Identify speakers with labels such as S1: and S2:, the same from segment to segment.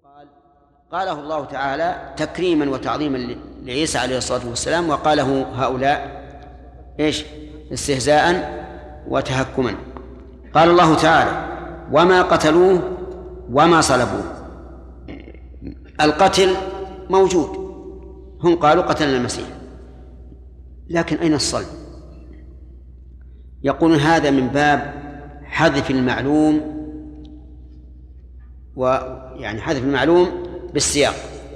S1: قاله الله تعالى تكريما وتعظيما لعيسى عليه الصلاة والسلام، وقاله هؤلاء إيش؟ استهزاء وتهكما. قال الله تعالى: وما قتلوه وما صلبوه. القتل موجود، هم قالوا قتلنا المسيح، لكن أين الصلب؟ يقولون هذا من باب حذف المعلوم، ويعني حذف المعلوم بالسياق.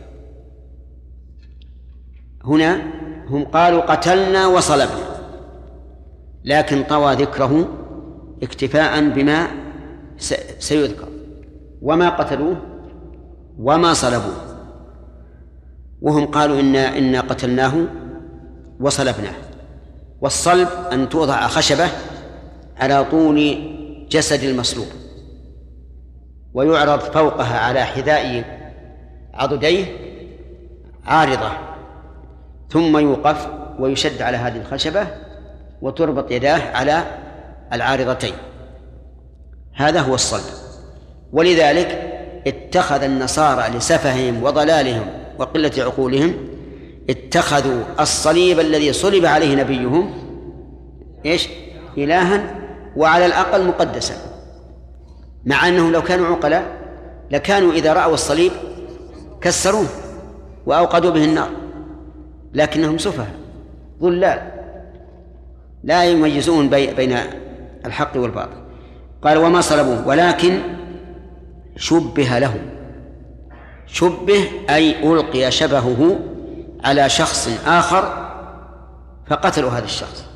S1: هنا هم قالوا قتلنا وصلبنا، لكن طوى ذكره اكتفاء بما سيذكر: وما قتلوه وما صلبوه. وهم قالوا إنا قتلناه وصلبناه. والصلب أن توضع خشبة على طول جسد المصلوب، ويعرض فوقها على حذاء عضديه عارضة، ثم يوقف ويشد على هذه الخشبة وتربط يداه على العارضتين. هذا هو الصلب. ولذلك اتخذ النصارى لسفههم وضلالهم وقلة عقولهم اتخذوا الصليب الذي صلب عليه نبيهم إيش؟ إلها، وعلى الأقل مقدسا، مع أنهم لو كانوا عقلاء لكانوا إذا رأوا الصليب كسروه وأوقدوا به النار، لكنهم سفهاء ضلال لا يميزون بين الحق والباطل. قال: وما صلبوه ولكن شبه لهم. شبه أي ألقي شبهه على شخص آخر فقتلوا هذا الشخص.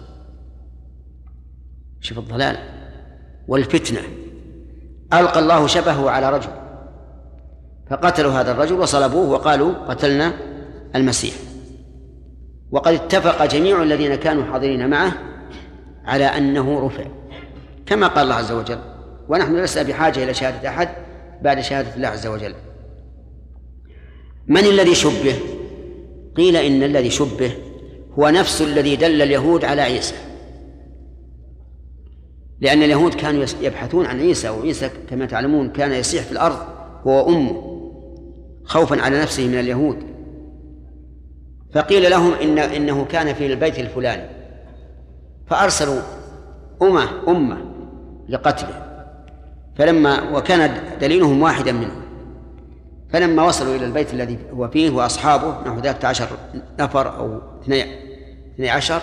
S1: شوف الضلال والفتنة. ألقى الله شبهه على رجل فقتلوا هذا الرجل وصلبوه وقالوا قتلنا المسيح. وقد اتفق جميع الذين كانوا حاضرين معه على أنه رفع، كما قال الله عز وجل: ونحن لسنا بحاجة إلى شهادة أحد بعد شهادة الله عز وجل. من الذي شبه؟ قيل إن الذي شبه هو نفس الذي دل اليهود على عيسى، لأن اليهود كانوا يبحثون عن عيسى، وعيسى كما تعلمون كان يسيح في الأرض هو وأمه خوفا على نفسه من اليهود. فقيل لهم إنه كان في البيت الفلاني، فأرسلوا أمة لقتله، وكان دليلهم واحدا منهم. فلما وصلوا إلى البيت الذي هو فيه وأصحابه نحو 13 نفر أو 12،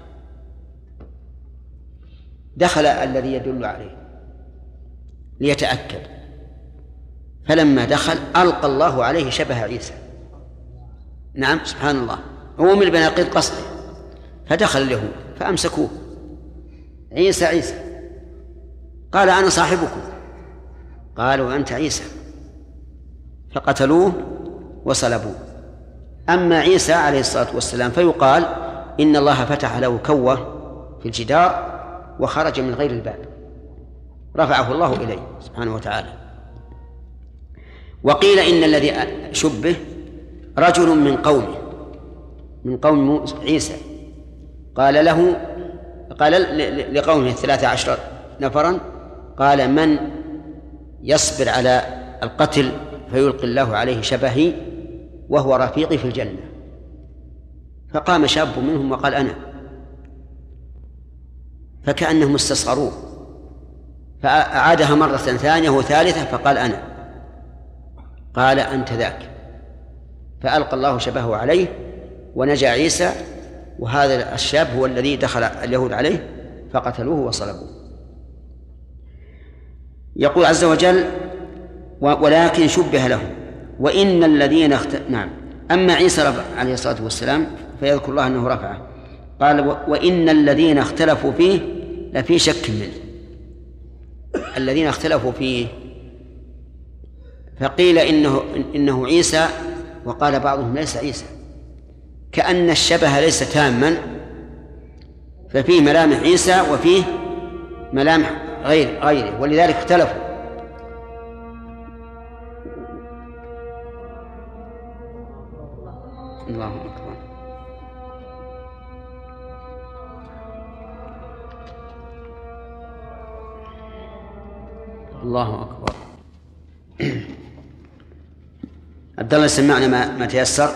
S1: دخل الذي يدل عليه ليتأكد، فلما دخل ألقى الله عليه شبه عيسى. نعم، سبحان الله، هو من بناقيض قصده. فدخل اليهود فأمسكوه: عيسى عيسى. قال: أنا صاحبكم. قالوا: أنت عيسى. فقتلوه وصلبوه. أما عيسى عليه الصلاة والسلام فيقال إن الله فتح له كوة في الجدار وخرج من غير الباب، رفعه الله إليه سبحانه وتعالى. وقيل إن الذي شبه رجل من قوم عيسى، قال لقومه 13 نفرا: قال: من يصبر على القتل فيلقي الله عليه شبهي وهو رفيقي في الجنة. فقام شاب منهم وقال: أنا. فكأنهم استصغروه، فأعادها مرة ثانية وثالثة فقال: أنا. قال: أنت ذاك. فألقى الله شبهه عليه ونجا عيسى، وهذا الشاب هو الذي دخل اليهود عليه فقتلوه وصلبوه. يقول عز وجل: ولكن شبه لهم. وإن الذين نعم. أما عيسى عليه الصلاة والسلام فيذكر الله أنه رفعه. قال: وإن الذين اختلفوا فيه لفي شك منه. الذين اختلفوا فيه، فقيل إنه عيسى، وقال بعضهم ليس عيسى، كأن الشبه ليس تاما، ففيه ملامح عيسى وفيه ملامح غيره، ولذلك اختلفوا. الله أكبر. الله أكبر. عبد الله سمعنا ما تيسر.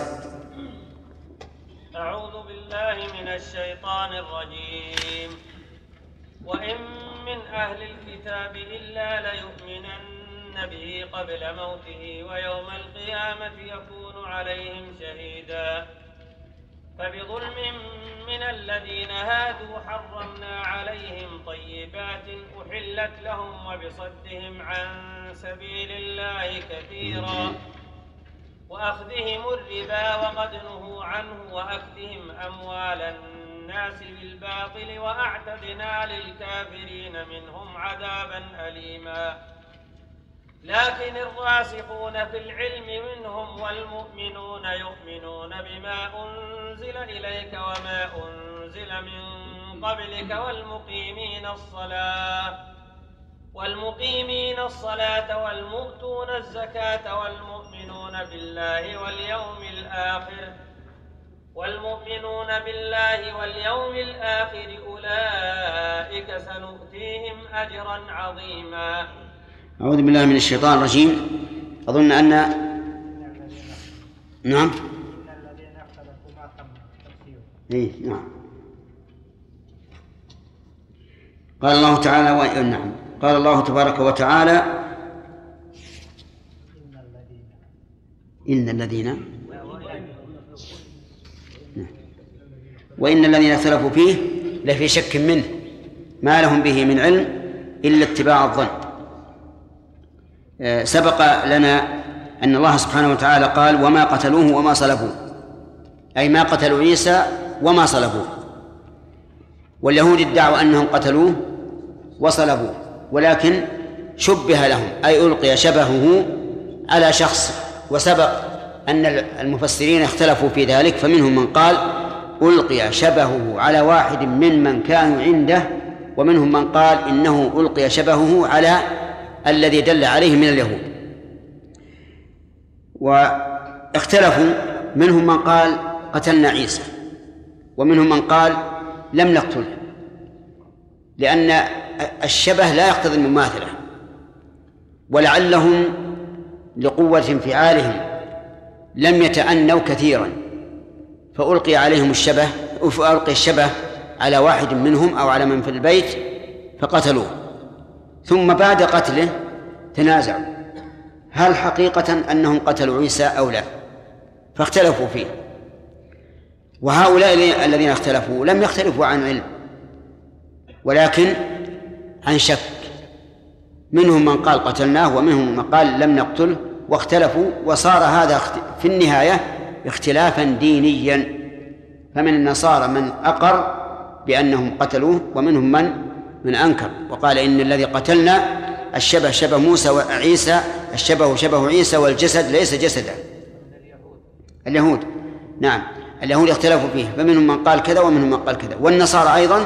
S2: أعوذ بالله من الشيطان الرجيم. وإن من أهل الكتاب إلا ليؤمنن به قبل موته ويوم القيامة يكون عليهم شهيدا. فبظلم من الذين هادوا حرمنا عليهم طيبات أحلت لهم وبصدهم عن سبيل الله كثيرا وأخذهم الربا وقد نهوا عنه وأكلهم أموال الناس بالباطل وأعتدنا للكافرين منهم عذابا أليما. لكن الراسخون في العلم منهم والمؤمنون يؤمنون بما أنزل إليك وما أنزل من قبلك والمقيمين الصلاة والمؤتون الزكاة والمؤمنون بالله واليوم الآخر أولئك سنؤتيهم أجرا عظيما.
S1: أعوذ بالله من الشيطان الرجيم. أظن أن نعم نعم قال الله تعالى نعم قال الله تبارك وتعالى إن الذين وإن الذين اختلفوا فيه لفي شك منه ما لهم به من علم إلا اتباع الظن. سبق لنا أن الله سبحانه وتعالى قال وما قتلوه وما صلبوه، أي ما قتلوا عيسى وما صلبوه. واليهود ادعوا أنهم قتلوه وصلبوه، ولكن شبه لهم أي ألقي شبهه على شخص. وسبق أن المفسرين اختلفوا في ذلك، فمنهم من قال ألقي شبهه على واحد ممن كانوا عنده، ومنهم من قال إنه ألقي شبهه على الذي دل عليه من اليهود. واختلفوا، منهم من قال قتلنا عيسى، ومنهم من قال لم نقتله، لأن الشبه لا يقتضي المماثلة، ولعلهم لقوة انفعالهم لم يتأنوا كثيرا فألقي عليهم الشبه، فألقي الشبه على واحد منهم أو على من في البيت فقتلوه. ثم بعد قتله تنازعوا هل حقيقة أنهم قتلوا عيسى أو لا، فاختلفوا فيه. وهؤلاء الذين اختلفوا لم يختلفوا عن علم ولكن عن شك، منهم من قال قتلناه ومنهم من قال لم نقتله، واختلفوا، وصار هذا في النهاية اختلافا دينيا. فمن النصارى من أقر بأنهم قتلوه، ومنهم من أنكر وقال إن الذي قتلنا الشبه شبه موسى وعيسى، الشبه شبه عيسى والجسد ليس جسدا. اليهود نعم اليهود اختلفوا فيه، فمنهم من قال كذا ومنهم من قال كذا. والنصارى أيضا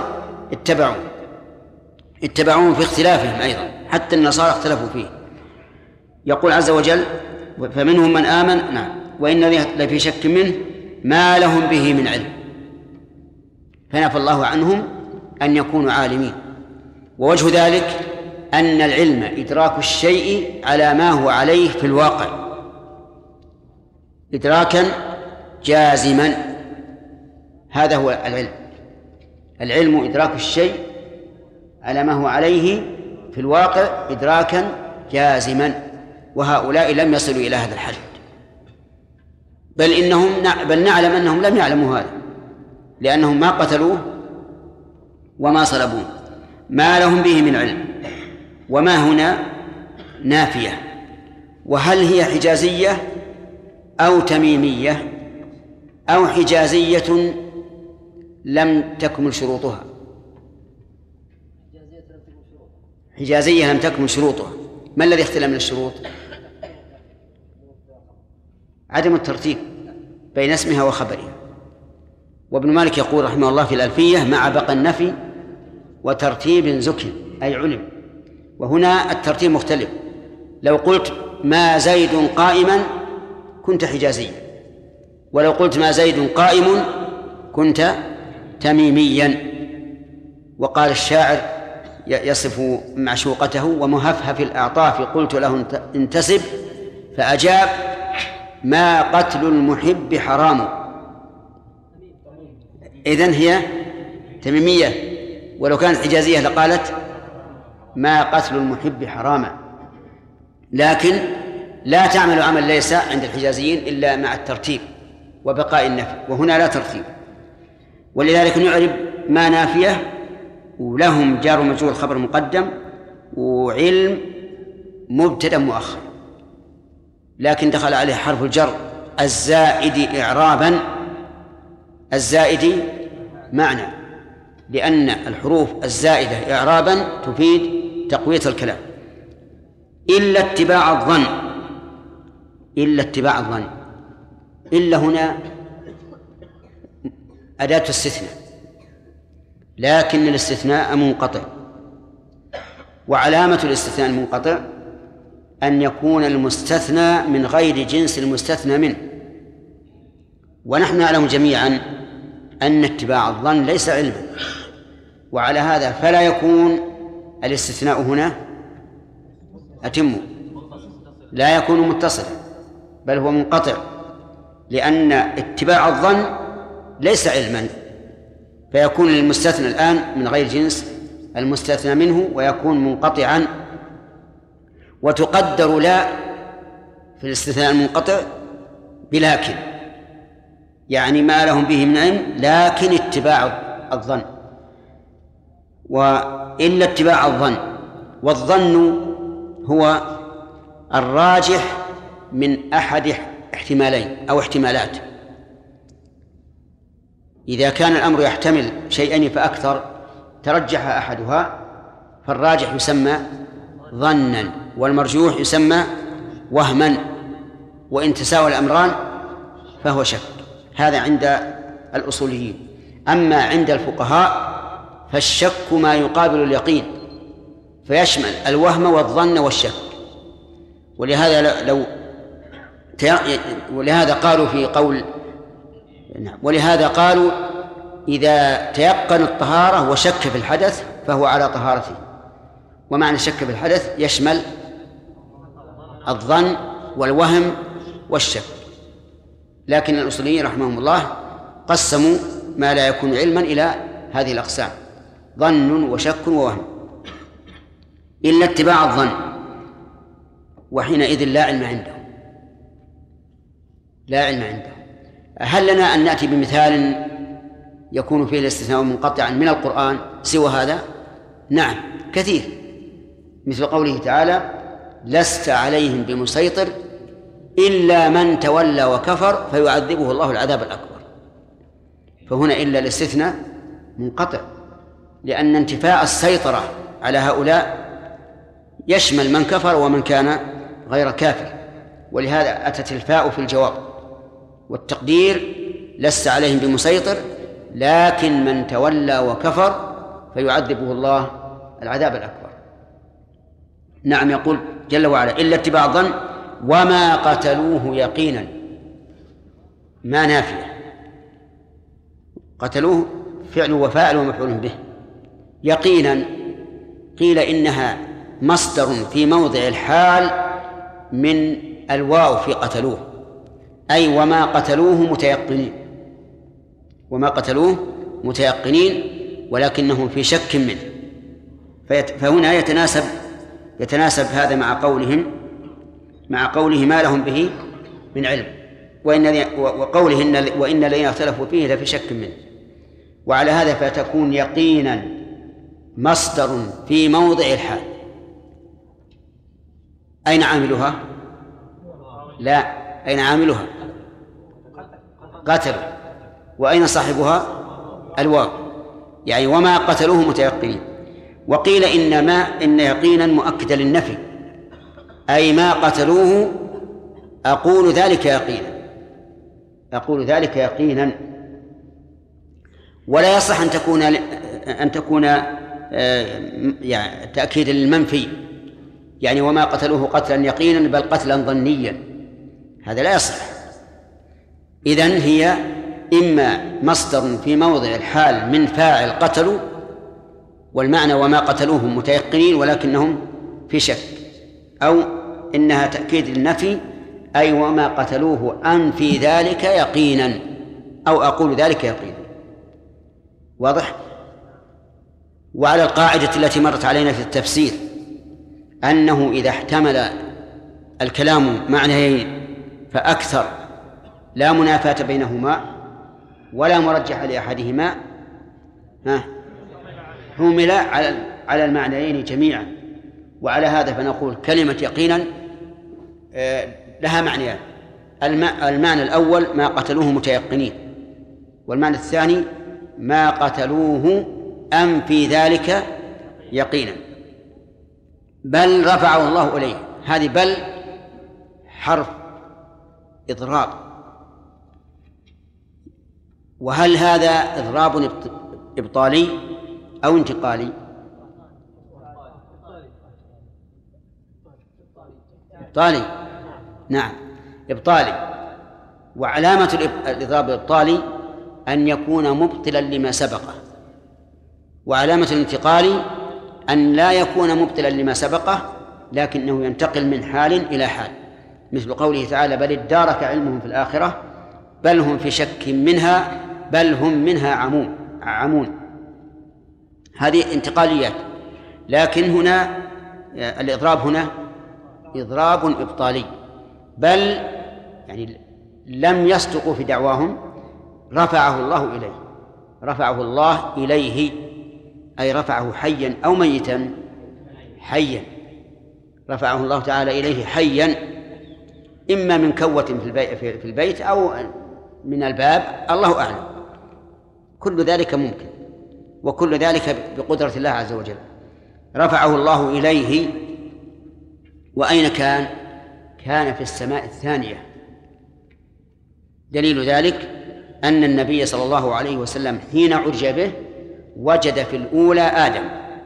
S1: اتبعوهم في اختلافهم أيضا، حتى النصارى اختلفوا فيه. يقول عز وجل فمنهم من آمن نعم وإن لفي شك منه ما لهم به من علم، فنفى الله عنهم أن يكونوا عالمين. ووجه ذلك أن العلم إدراك الشيء على ما هو عليه في الواقع إدراكا جازما، هذا هو العلم إدراك الشيء على ما هو عليه في الواقع إدراكا جازما. وهؤلاء لم يصلوا إلى هذا الحد، بل نعلم أنهم لم يعلموا هذا، لأنهم ما قتلوه وما صلبوه، ما لهم به من علم. وما هنا نافية، وهل هي حجازية أو تميمية أو حجازية لم تكمل شروطها؟ حجازية لم تكمل شروطها. ما الذي اختلف من الشروط؟ عدم الترتيب بين اسمها وخبرها. وابن مالك يقول رحمه الله في الألفية مع بقى النفي وترتيب ذكر أي علم. وهنا الترتيب مختلف، لو قلت ما زيد قائما كنت حجازيا، ولو قلت ما زيد قائم كنت تميميا. وقال الشاعر يصف معشوقته ومهفهف الأعطاف قلت له انتسب فأجاب ما قتل المحب حرام. إذن هي تميمية، ولو كانت حجازية لقالت ما قتل المحب حراما، لكن لا تعمل عمل ليس عند الحجازيين إلا مع الترتيب وبقاء النفي، وهنا لا ترتيب، ولذلك نعرب ما نافية ولهم جار ومجرور خبر مقدم وعلم مبتدأ مؤخر، لكن دخل عليه حرف الجر الزائد إعرابا، الزائد معنى، لأن الحروف الزائدة إعرابا تفيد تقوية الكلام. إلا اتباع الظن، إلا اتباع الظن، إلا هنا أداة استثناء، لكن الاستثناء منقطع، وعلامة الاستثناء المنقطع أن يكون المستثنى من غير جنس المستثنى منه، ونحن نعلم جميعا أن اتباع الظن ليس علما، وعلى هذا فلا يكون الاستثناء هنا أتم، لا يكون متصلا، بل هو منقطع، لأن اتباع الظن ليس علما، فيكون المستثنى الآن من غير جنس المستثنى منه ويكون منقطعا. وتقدر لا في الاستثناء المنقطع بلكن، يعني ما لهم به من علم لكن اتباع الظن، وإلا اتباع الظن. والظن هو الراجح من أحد احتمالين أو احتمالات، إذا كان الأمر يحتمل شيئين فأكثر ترجح أحدها فالراجح يسمى ظنا، والمرجوح يسمى وهما، وإن تساوى الأمران فهو شك. هذا عند الأصوليين. أما عند الفقهاء فالشك ما يقابل اليقين، فيشمل الوهم والظن والشك. ولهذا قالوا في قول ولهذا قالوا إذا تيقن الطهارة وشك في الحدث فهو على طهارته. ومعنى الشك في الحدث يشمل الظن والوهم والشك. لكن الأصوليين رحمهم الله قسموا ما لا يكون علما إلى هذه الأقسام: ظن وشك ووهم. إلا اتباع الظن، وحينئذ لا علم عنده، لا علم عنده. هل لنا أن نأتي بمثال يكون فيه الاستثناء منقطعا من القرآن سوى هذا؟ نعم كثير، مثل قوله تعالى: لست عليهم بمسيطر إلا من تولى وكفر فيعذبه الله العذاب الأكبر. فهنا إلا الاستثناء منقطع، لأن انتفاء السيطرة على هؤلاء يشمل من كفر ومن كان غير كافر، ولهذا أتت الفاء في الجواب، والتقدير: لست عليهم بمسيطر لكن من تولى وكفر فيعذبه الله العذاب الأكبر. نعم، يقول جل وعلا: إلا اتباع الظن وما قتلوه يقينا. ما نافية، قتلوه فعل وفاعل ومفعول به. يقينا قيل إنها مصدر في موضع الحال من الواو في قتلوه، أي وما قتلوه متيقنين، وما قتلوه متيقنين ولكنهم في شك منه. فهنا يتناسب هذا مع قوله ما لهم به من علم، وقوله وإن الذين اختلفوا فيه لفي شك منه. وعلى هذا فتكون يقينا مصدر في موضع الحال. أين عاملها؟ لا، أين عاملها؟ قتلوا. وأين صاحبها؟ الواو، يعني وما قتلوه متيقنين. وقيل إن يقينا مؤكدا للنفي، أي ما قتلوه أقول ذلك يقينا. ولا يصح أن تكون يعني تأكيدا للمنفي، يعني وما قتلوه قتلا يقينا بل قتلا ظنيا، هذا لا يصح. إذن هي إما مصدر في موضع الحال من فاعل قتلوا، والمعنى وما قتلوهم متيقنين ولكنهم في شك، أو إنها تأكيد للنفي أي وما قتلوه أنفي ذلك يقينا، أو أقول ذلك يقينا. واضح؟ وعلى القاعدة التي مرت علينا في التفسير أنه إذا احتمل الكلام معنيين فأكثر لا منافاة بينهما ولا مرجح لأحدهما حمل على المعنيين جميعا. وعلى هذا فنقول كلمة يقينا لها معنيان: المعنى الأول ما قتلوه متيقنين، والمعنى الثاني ما قتلوه أنفي ذلك يقينا. بل رفعه الله إليه، هذه بل حرف إضراب. وهل هذا إضراب إبطالي أو انتقالي؟ إبطالي، نعم إبطالي. وعلامة الإضراب الإبطالي أن يكون مبطلا لما سبقه، وعلامة الانتقال أن لا يكون مبطلا لما سبقه لكنه ينتقل من حال إلى حال، مثل قوله تعالى: بل ادارك علمهم في الآخرة بل هم في شك منها بل هم منها عمون. هذه انتقاليات. لكن هنا الإضراب هنا إضراب إبطالي، بل يعني لم يصدقوا في دعواهم، رفعه الله إليه. رفعه الله إليه أي رفعه حيا أو ميتا؟ حيا. رفعه الله تعالى إليه حيا، إما من كوة في البيت أو من الباب، الله أعلم. كل ذلك ممكن، وكل ذلك بقدرة الله عز وجل. رفعه الله إليه. وأين كان؟ كان في السماء الثانية. دليل ذلك أن النبي صلى الله عليه وسلم حين عرج به وجد في الأولى آدم،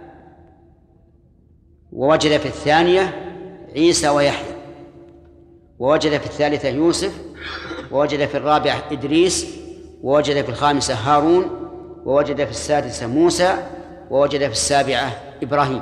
S1: ووجد في الثانية عيسى ويحيى، ووجد في الثالثة يوسف، ووجد في الرابعة إدريس، ووجد في الخامسة هارون، ووجد في السادسة موسى، ووجد في السابعة إبراهيم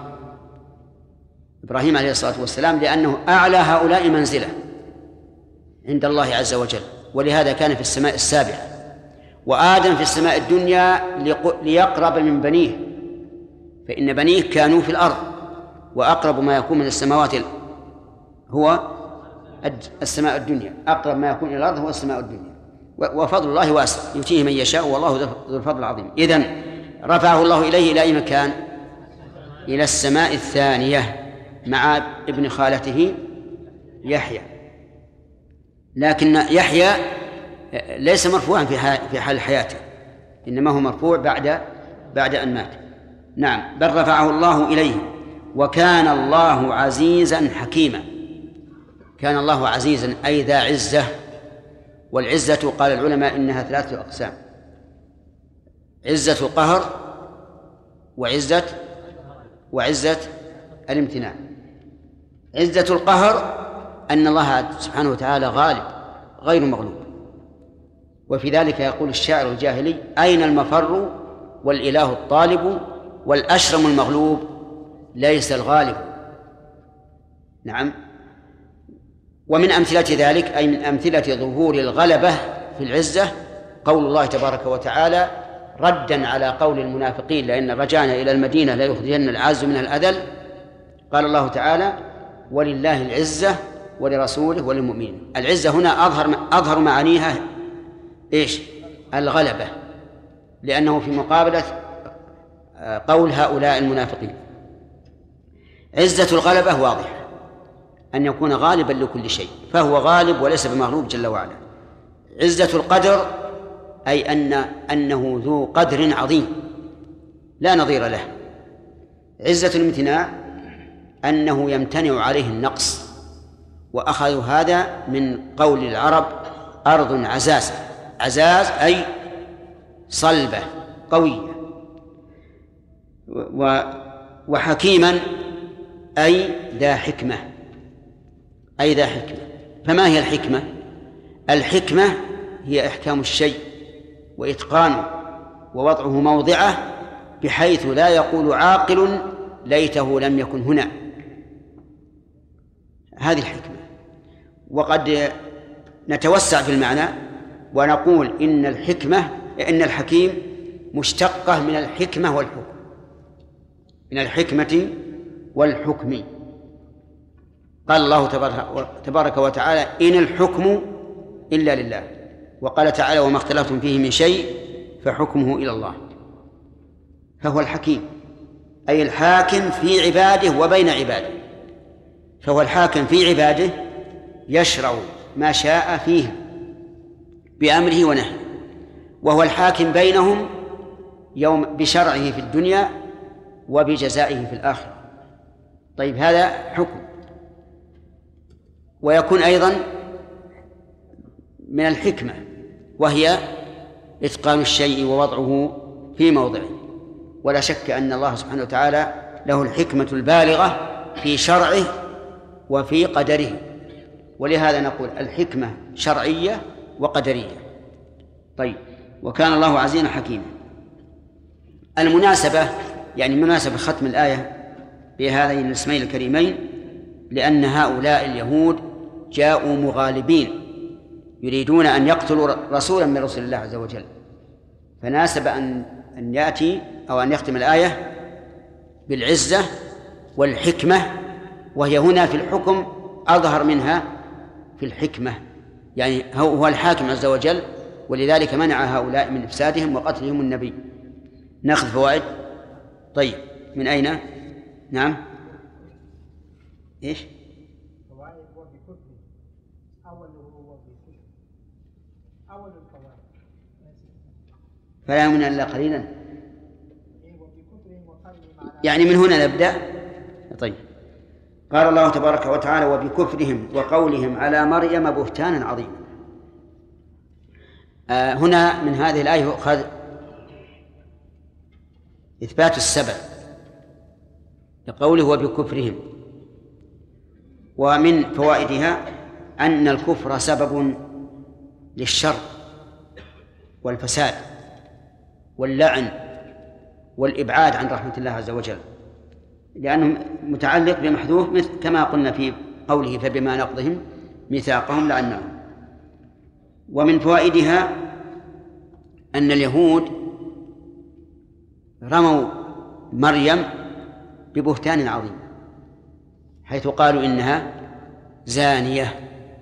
S1: عليه الصلاة والسلام، لأنه أعلى هؤلاء منزلة عند الله عز وجل، ولهذا كان في السماء السابعة. وآدم في السماء الدنيا ليقرب من بنيه، فإن بنيه كانوا في الأرض، وأقرب ما يكون من السماوات هو السماء الدنيا. أقرب ما يكون إلى الأرض هو السماء الدنيا. وفضل الله واسع يؤتيه من يشاء والله ذو الفضل العظيم. إذن رفعه الله إليه إلى أي مكان؟ إلى السماء الثانية مع ابن خالته يحيى. لكن يحيى ليس مرفوعا في حال حياته، إنما هو مرفوع بعد أن مات. نعم، بل رفعه الله إليه. وكان الله عزيزا حكيما. كان الله عزيزا أي ذا عزة. والعزة قال العلماء إنها 3 أقسام: عزة القهر، وعزة الامتناع. عزة القهر أن الله سبحانه وتعالى غالب غير مغلوب. وفي ذلك يقول الشاعر الجاهلي: أين المفر والإله الطالب والأشرم المغلوب ليس الغالب. نعم. ومن أمثلة ذلك أي من أمثلة ظهور الغلبة في العزة قول الله تبارك وتعالى ردا على قول المنافقين: لئن رجعنا إلى المدينة ليخرجن الأعز منها الأذل. قال الله تعالى: ولله العزة ولرسوله وللمؤمنين. العزة هنا أظهر معانيها إيش؟ الغلبة، لأنه في مقابلة قول هؤلاء المنافقين. عزة الغلبة واضحة، أن يكون غالبا لكل شيء، فهو غالب وليس بمغلوب جل وعلا. عزة القدر أي أنه ذو قدر عظيم لا نظير له. عزة الامتناع أنه يمتنع عليه النقص، وأخذوا هذا من قول العرب: أرض عزازة. عزاز أي صلبة قوية. وحكيما أي ذا حكمة. فما هي الحكمة؟ الحكمة هي إحكام الشيء وإتقانه ووضعه موضعه بحيث لا يقول عاقل ليته لم يكن هنا. هذه الحكمة. وقد نتوسع في المعنى ونقول إن الحكيم مشتقة من الحكمة والحكم، من الحكمة والحكم. قال الله تبارك وتعالى: إن الحكم إلا لله. وقال تعالى: وما اختلفتم فيه من شيء فحكمه إلى الله. فهو الحكيم، أي الحاكم في عباده وبين عباده، فهو الحاكم في عباده يشرع ما شاء فيه بأمره ونهيه، وهو الحاكم بينهم بشرعه في الدنيا وبجزائه في الآخرة. طيب، هذا حكم. ويكون أيضا من الحكمة، وهي إتقان الشيء ووضعه في موضعه. ولا شك أن الله سبحانه وتعالى له الحكمة البالغة في شرعه وفي قدره، ولهذا نقول الحكمة شرعية وقدرية. طيب، وكان الله عزيزا حكيما. المناسبة، يعني مناسبة ختم الآية بهذين الاسمين الكريمين، لأن هؤلاء اليهود جاءوا مغالبين يريدون أن يقتلوا رسولا من رسل الله عز وجل، فناسب أن يأتي أو أن يختم الآية بالعزة والحكمة، وهي هنا في الحكم أظهر منها في الحكمة، يعني هو الحاكم عز وجل، ولذلك منع هؤلاء من إفسادهم وقتلهم النبي. نأخذ فوائد. طيب، من أين؟ نعم، إيش؟
S3: فوائد وبكفر. أول الفوائد
S1: فلا يؤمن إلا قليلا، يعني من هنا نبدأ. طيب، قال الله تبارك وتعالى: وبكفرهم وقولهم على مريم بهتانا عظيما. هنا من هذه الآية يؤخذ إثبات السبب لقوله وبكفرهم. ومن فوائدها أن الكفر سبب للشر والفساد واللعن والإبعاد عن رحمة الله عز وجل، لأنه متعلق بمحذوف، كما قلنا في قوله: فبما نقضهم ميثاقهم لعناهم. ومن فوائدها أن اليهود رموا مريم ببهتان عظيم، حيث قالوا إنها زانية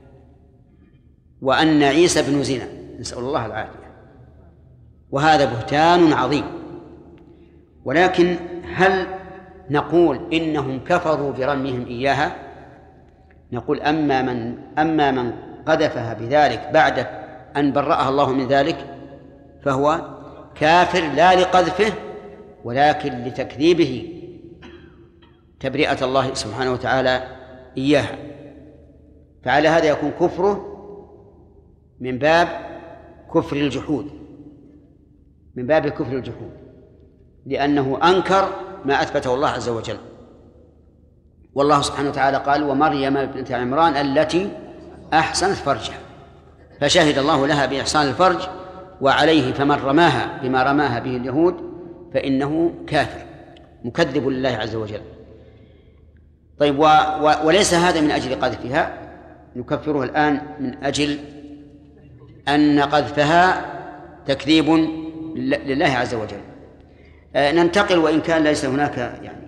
S1: وأن عيسى بن زنا، نسأل الله العافية، وهذا بهتان عظيم. ولكن هل نقول إنهم كفروا برميهم إياها؟ نقول أما من قذفها بذلك بعد أن برأها الله من ذلك فهو كافر، لا لقذفه ولكن لتكذيبه تبرئة الله سبحانه وتعالى إياها. فعلى هذا يكون كفره من باب كفر الجحود، من باب كفر الجحود، لأنه أنكر ما أثبته الله عز وجل. والله سبحانه وتعالى قال: ومريم بنت عمران التي أحسنت فرجها، فشهد الله لها بإحسان الفرج، وعليه فمن رماها بما رماها به اليهود فإنه كافر مكذب لله عز وجل. طيب، وليس هذا من أجل قذفها، نكفره الآن من أجل أن قذفها تكذيب لله عز وجل. ننتقل، وإن كان ليس هناك يعني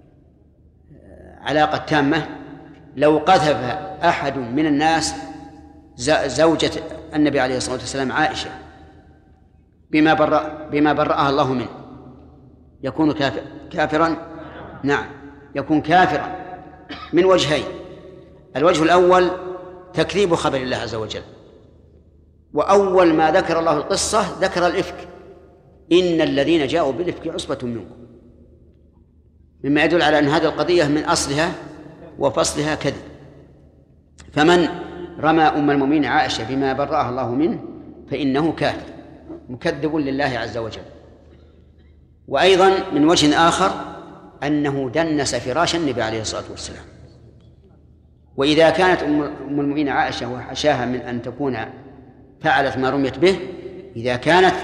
S1: علاقة تامة. لو قذف أحد من الناس زوجة النبي عليه الصلاة والسلام عائشة بما برأها الله منه، يكون كافرا؟ نعم، يكون كافرا من وجهين. الوجه الأول تكذيب خبر الله عز وجل، وأول ما ذكر الله القصة ذكر الإفك: إن الذين جاءوا بالإفك عصبة منكم، مما يدل على أن هذه القضية من أصلها وفصلها كذب. فمن رمى أم المؤمنين عائشة بما برأها الله منه فإنه كافر مكذب لله عز وجل. وأيضا من وجه آخر أنه دنس فراش النبي عليه الصلاة والسلام. وإذا كانت أم المؤمنين عائشة وحشاها من أن تكون فعلت ما رميت به، إذا كانت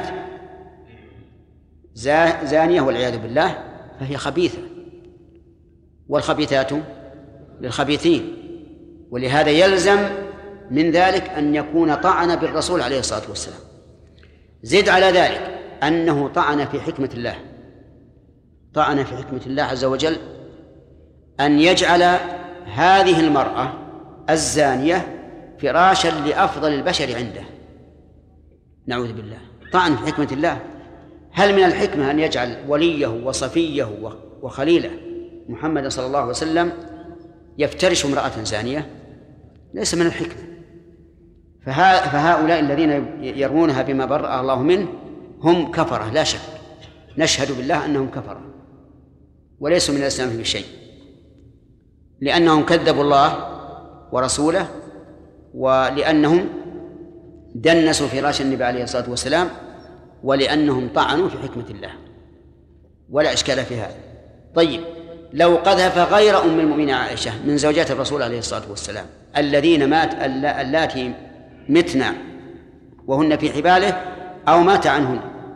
S1: زانية والعياذ بالله فهي خبيثة، والخبيثات للخبيثين. ولهذا يلزم من ذلك أن يكون طعن بالرسول عليه الصلاة والسلام. زد على ذلك أنه طعن في حكمة الله، طعن في حكمة الله عز وجل أن يجعل هذه المرأة الزانية فراشا لأفضل البشر عنده، نعوذ بالله. طعن في حكمة الله. هل من الحكمة أن يجعل وليه وصفيه وخليله محمد صلى الله عليه وسلم يفترش امرأة زانية؟ ليس من الحكمة. فهؤلاء الذين يرمونها بما برأ الله منه هم كفرة لا شك، نشهد بالله أنهم كفرة وليسوا من الإسلام في شيء، لأنهم كذبوا الله ورسوله، ولأنهم دنسوا فراش النبي عليه الصلاة والسلام، ولأنهم طعنوا في حكمة الله، ولا إشكال في هذا. طيب، لو قذف غير أم المؤمنين عائشة من زوجات الرسول عليه الصلاة والسلام اللاتي متنا وهن في حباله أو مات عنهن،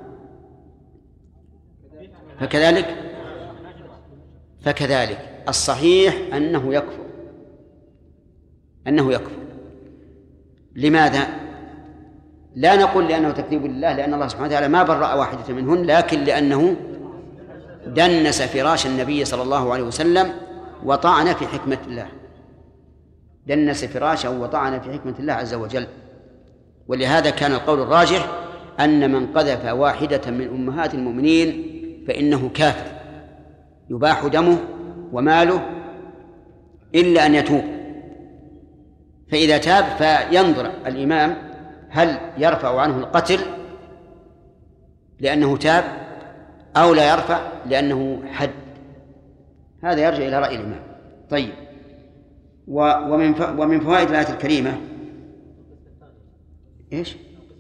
S1: فكذلك الصحيح أنه يكفر. لماذا؟ لا نقول لأنه تكذيب لله، لأن الله سبحانه وتعالى ما برأ واحدة منهن، لكن لأنه دنس فراش النبي صلى الله عليه وسلم وطعن في حكمة الله، دنس فراشه وطعن في حكمة الله عز وجل. ولهذا كان القول الراجح أن من قذف واحدة من أمهات المؤمنين فإنه كافر، يباح دمه وماله إلا أن يتوب. فإذا تاب فينظر الإمام هل يرفع عنه القتل لأنه تاب أو لا يرفع لأنه حد. هذا يرجع إلى رأي الإمام. طيب، ومن فوائد الآية الكريمة إيش؟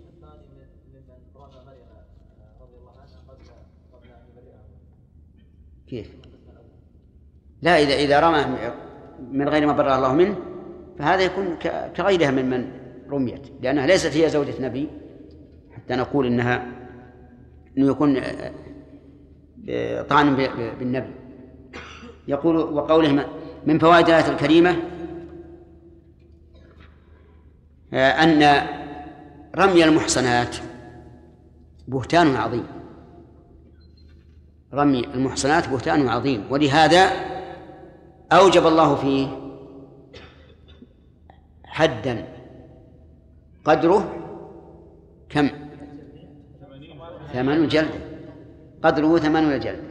S1: كيف؟ لا، إذا رمى من غير ما برأ الله منه فهذا يكون كغيرها من رميت، لأنها ليست هي زوجة نبي حتى نقول إنه يكون طعن بالنبي. يقول وقوله من فوائد الآية الكريمة أن رمي المحصنات بهتان عظيم، رمي المحصنات بهتان عظيم، ولهذا أوجب الله فيه حدا قدره كم؟ 80 جلدة، قدره 80 جلدة.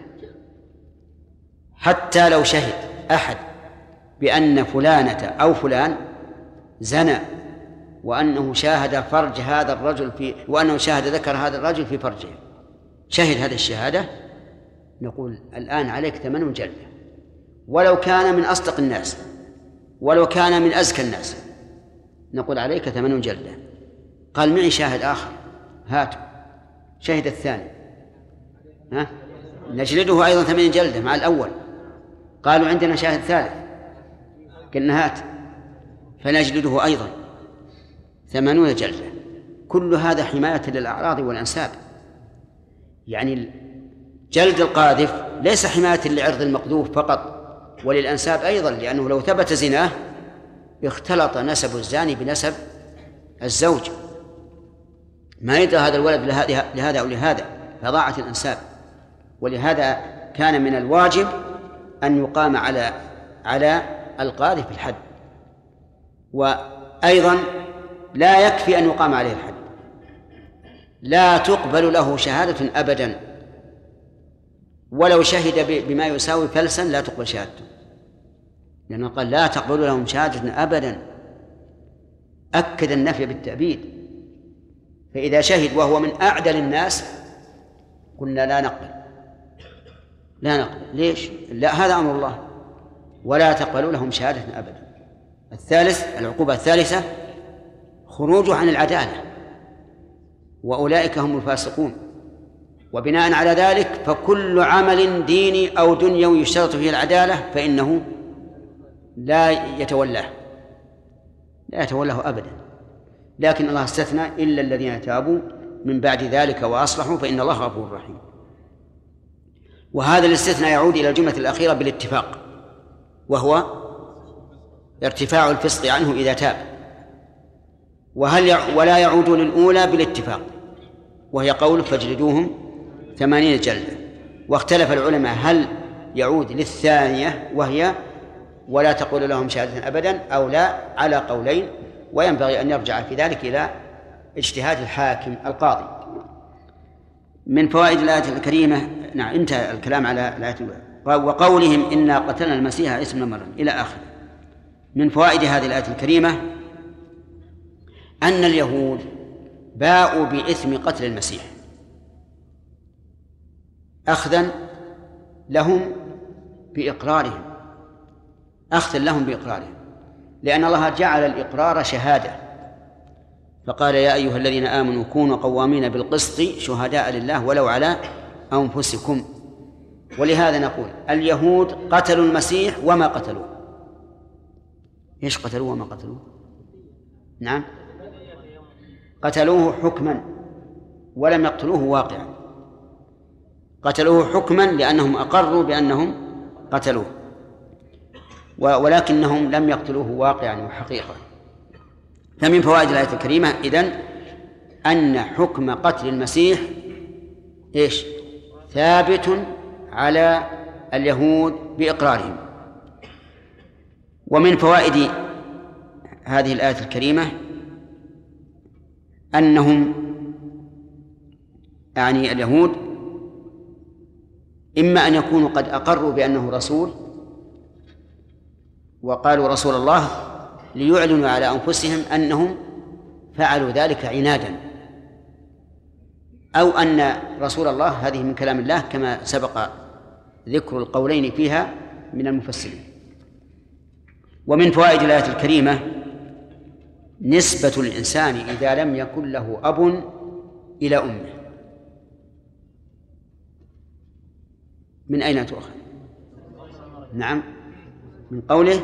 S1: حتى لو شهد أحد بأن فلانة أو فلان زنى وأنه شاهد فرج هذا الرجل وأنه شاهد ذكر هذا الرجل في فرجه، شهد هذه الشهادة، نقول الآن عليك 80 جلدة، ولو كان من أصدق الناس ولو كان من أزكى الناس نقول عليك 80 جلدة. قال معي شاهد آخر، هاتوا. شهد الثاني، نجلده أيضا 80 جلدة مع الأول. قالوا عندنا شاهد ثالث، قلنا هات، فنجلده أيضا 80 جلدة. كل هذا حماية للأعراض والأنساب. يعني جلد القاذف ليس حماية لعرض المقذوف فقط، وللأنساب أيضا، لأنه لو ثبت زناه اختلط نسب الزاني بنسب الزوج، ما يدرى هذا الولد لهذا أو لهذا، فضاعت الأنساب. ولهذا كان من الواجب أن يقام على القاذف الحد، وأيضا لا يكفي أن يقام عليه الحد، لا تقبل له شهادة أبدا، ولو شهد بما يساوي فلسا لا تقبل شهادته، لأنه قال لا تقبل لهم شهادة أبدا، أكد النفي بالتأبيد. فإذا شهد وهو من أعدل الناس قلنا لا نقبل. ليش؟ لا، هذا أمر الله، ولا تقبلوا لهم شهادة أبدا. الثالث، العقوبة الثالثة خروجه عن العدالة، وأولئك هم الفاسقون. وبناء على ذلك فكل عمل ديني أو دنيوي يشترط فيه العدالة فإنه لا يتولاه أبدا. لكن الله استثنى إلا الذين تابوا من بعد ذلك وأصلحوا فإن الله غفور رحيم. وهذا الاستثناء يعود إلى الجملة الأخيرة بالاتفاق، وهو ارتفاع الفسق عنه إذا تاب. ولا يعود للأولى بالاتفاق، وهي قول فاجلدوهم 80 جلدة. واختلف العلماء هل يعود للثانية وهي ولا تقول لهم شهادة أبدا أو لا، على قولين، وينبغي أن يرجع في ذلك إلى اجتهاد الحاكم القاضي. من فوائد الآية الكريمة، نعم انتهى الكلام على الآية وقولهم إنا قتلنا المسيح عيسى ابن مريم إلى آخره. من فوائد هذه الآية الكريمة أن اليهود باءوا بإثم قتل المسيح أخذا لهم بإقرارهم، لأن الله جعل الإقرار شهادة، فقال يا أيها الذين آمنوا كونوا قوامين بالقسط شهداء لله ولو على أنفسكم. ولهذا نقول اليهود قتلوا المسيح وما قتلوه. إيش قتلوه وما قتلوه؟ نعم، قتلوه حكما ولم يقتلوه واقعا. قتلوه حكما لأنهم أقروا بأنهم قتلوه، ولكنهم لم يقتلوه واقعا وحقيقة. فمن فوائد الآية الكريمة إذن أن حكم قتل المسيح إيش؟ ثابت على اليهود بإقرارهم. ومن فوائد هذه الآية الكريمة أنهم يعني اليهود إما أن يكونوا قد أقروا بأنه رسول وقالوا رسول الله ليعلنوا على أنفسهم أنهم فعلوا ذلك عنادا، أو أن رسول الله هذه من كلام الله كما سبق ذكر القولين فيها من المفسرين. ومن فوائد الآية الكريمة نسبة الإنسان إذا لم يكن له أب إلى أمه. من أين تؤخذ؟ نعم، من قوله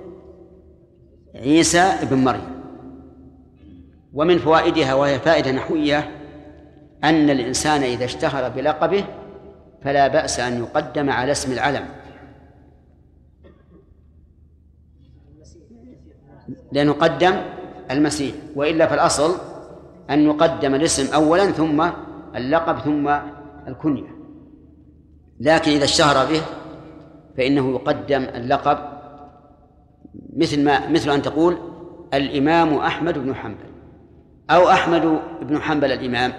S1: عيسى ابن مريم. ومن فوائدها وهي فائدة نحوية أن الإنسان إذا اشتهر بلقبه فلا بأس أن يقدم على اسم العلم، لأنه قدم المسيح، وإلا فالأصل أن يقدم الاسم أولا ثم اللقب ثم الكنية. لكن إذا اشتهر به فإنه يقدم اللقب، مثل أن تقول الإمام أحمد بن حنبل أو أحمد بن حنبل الإمام،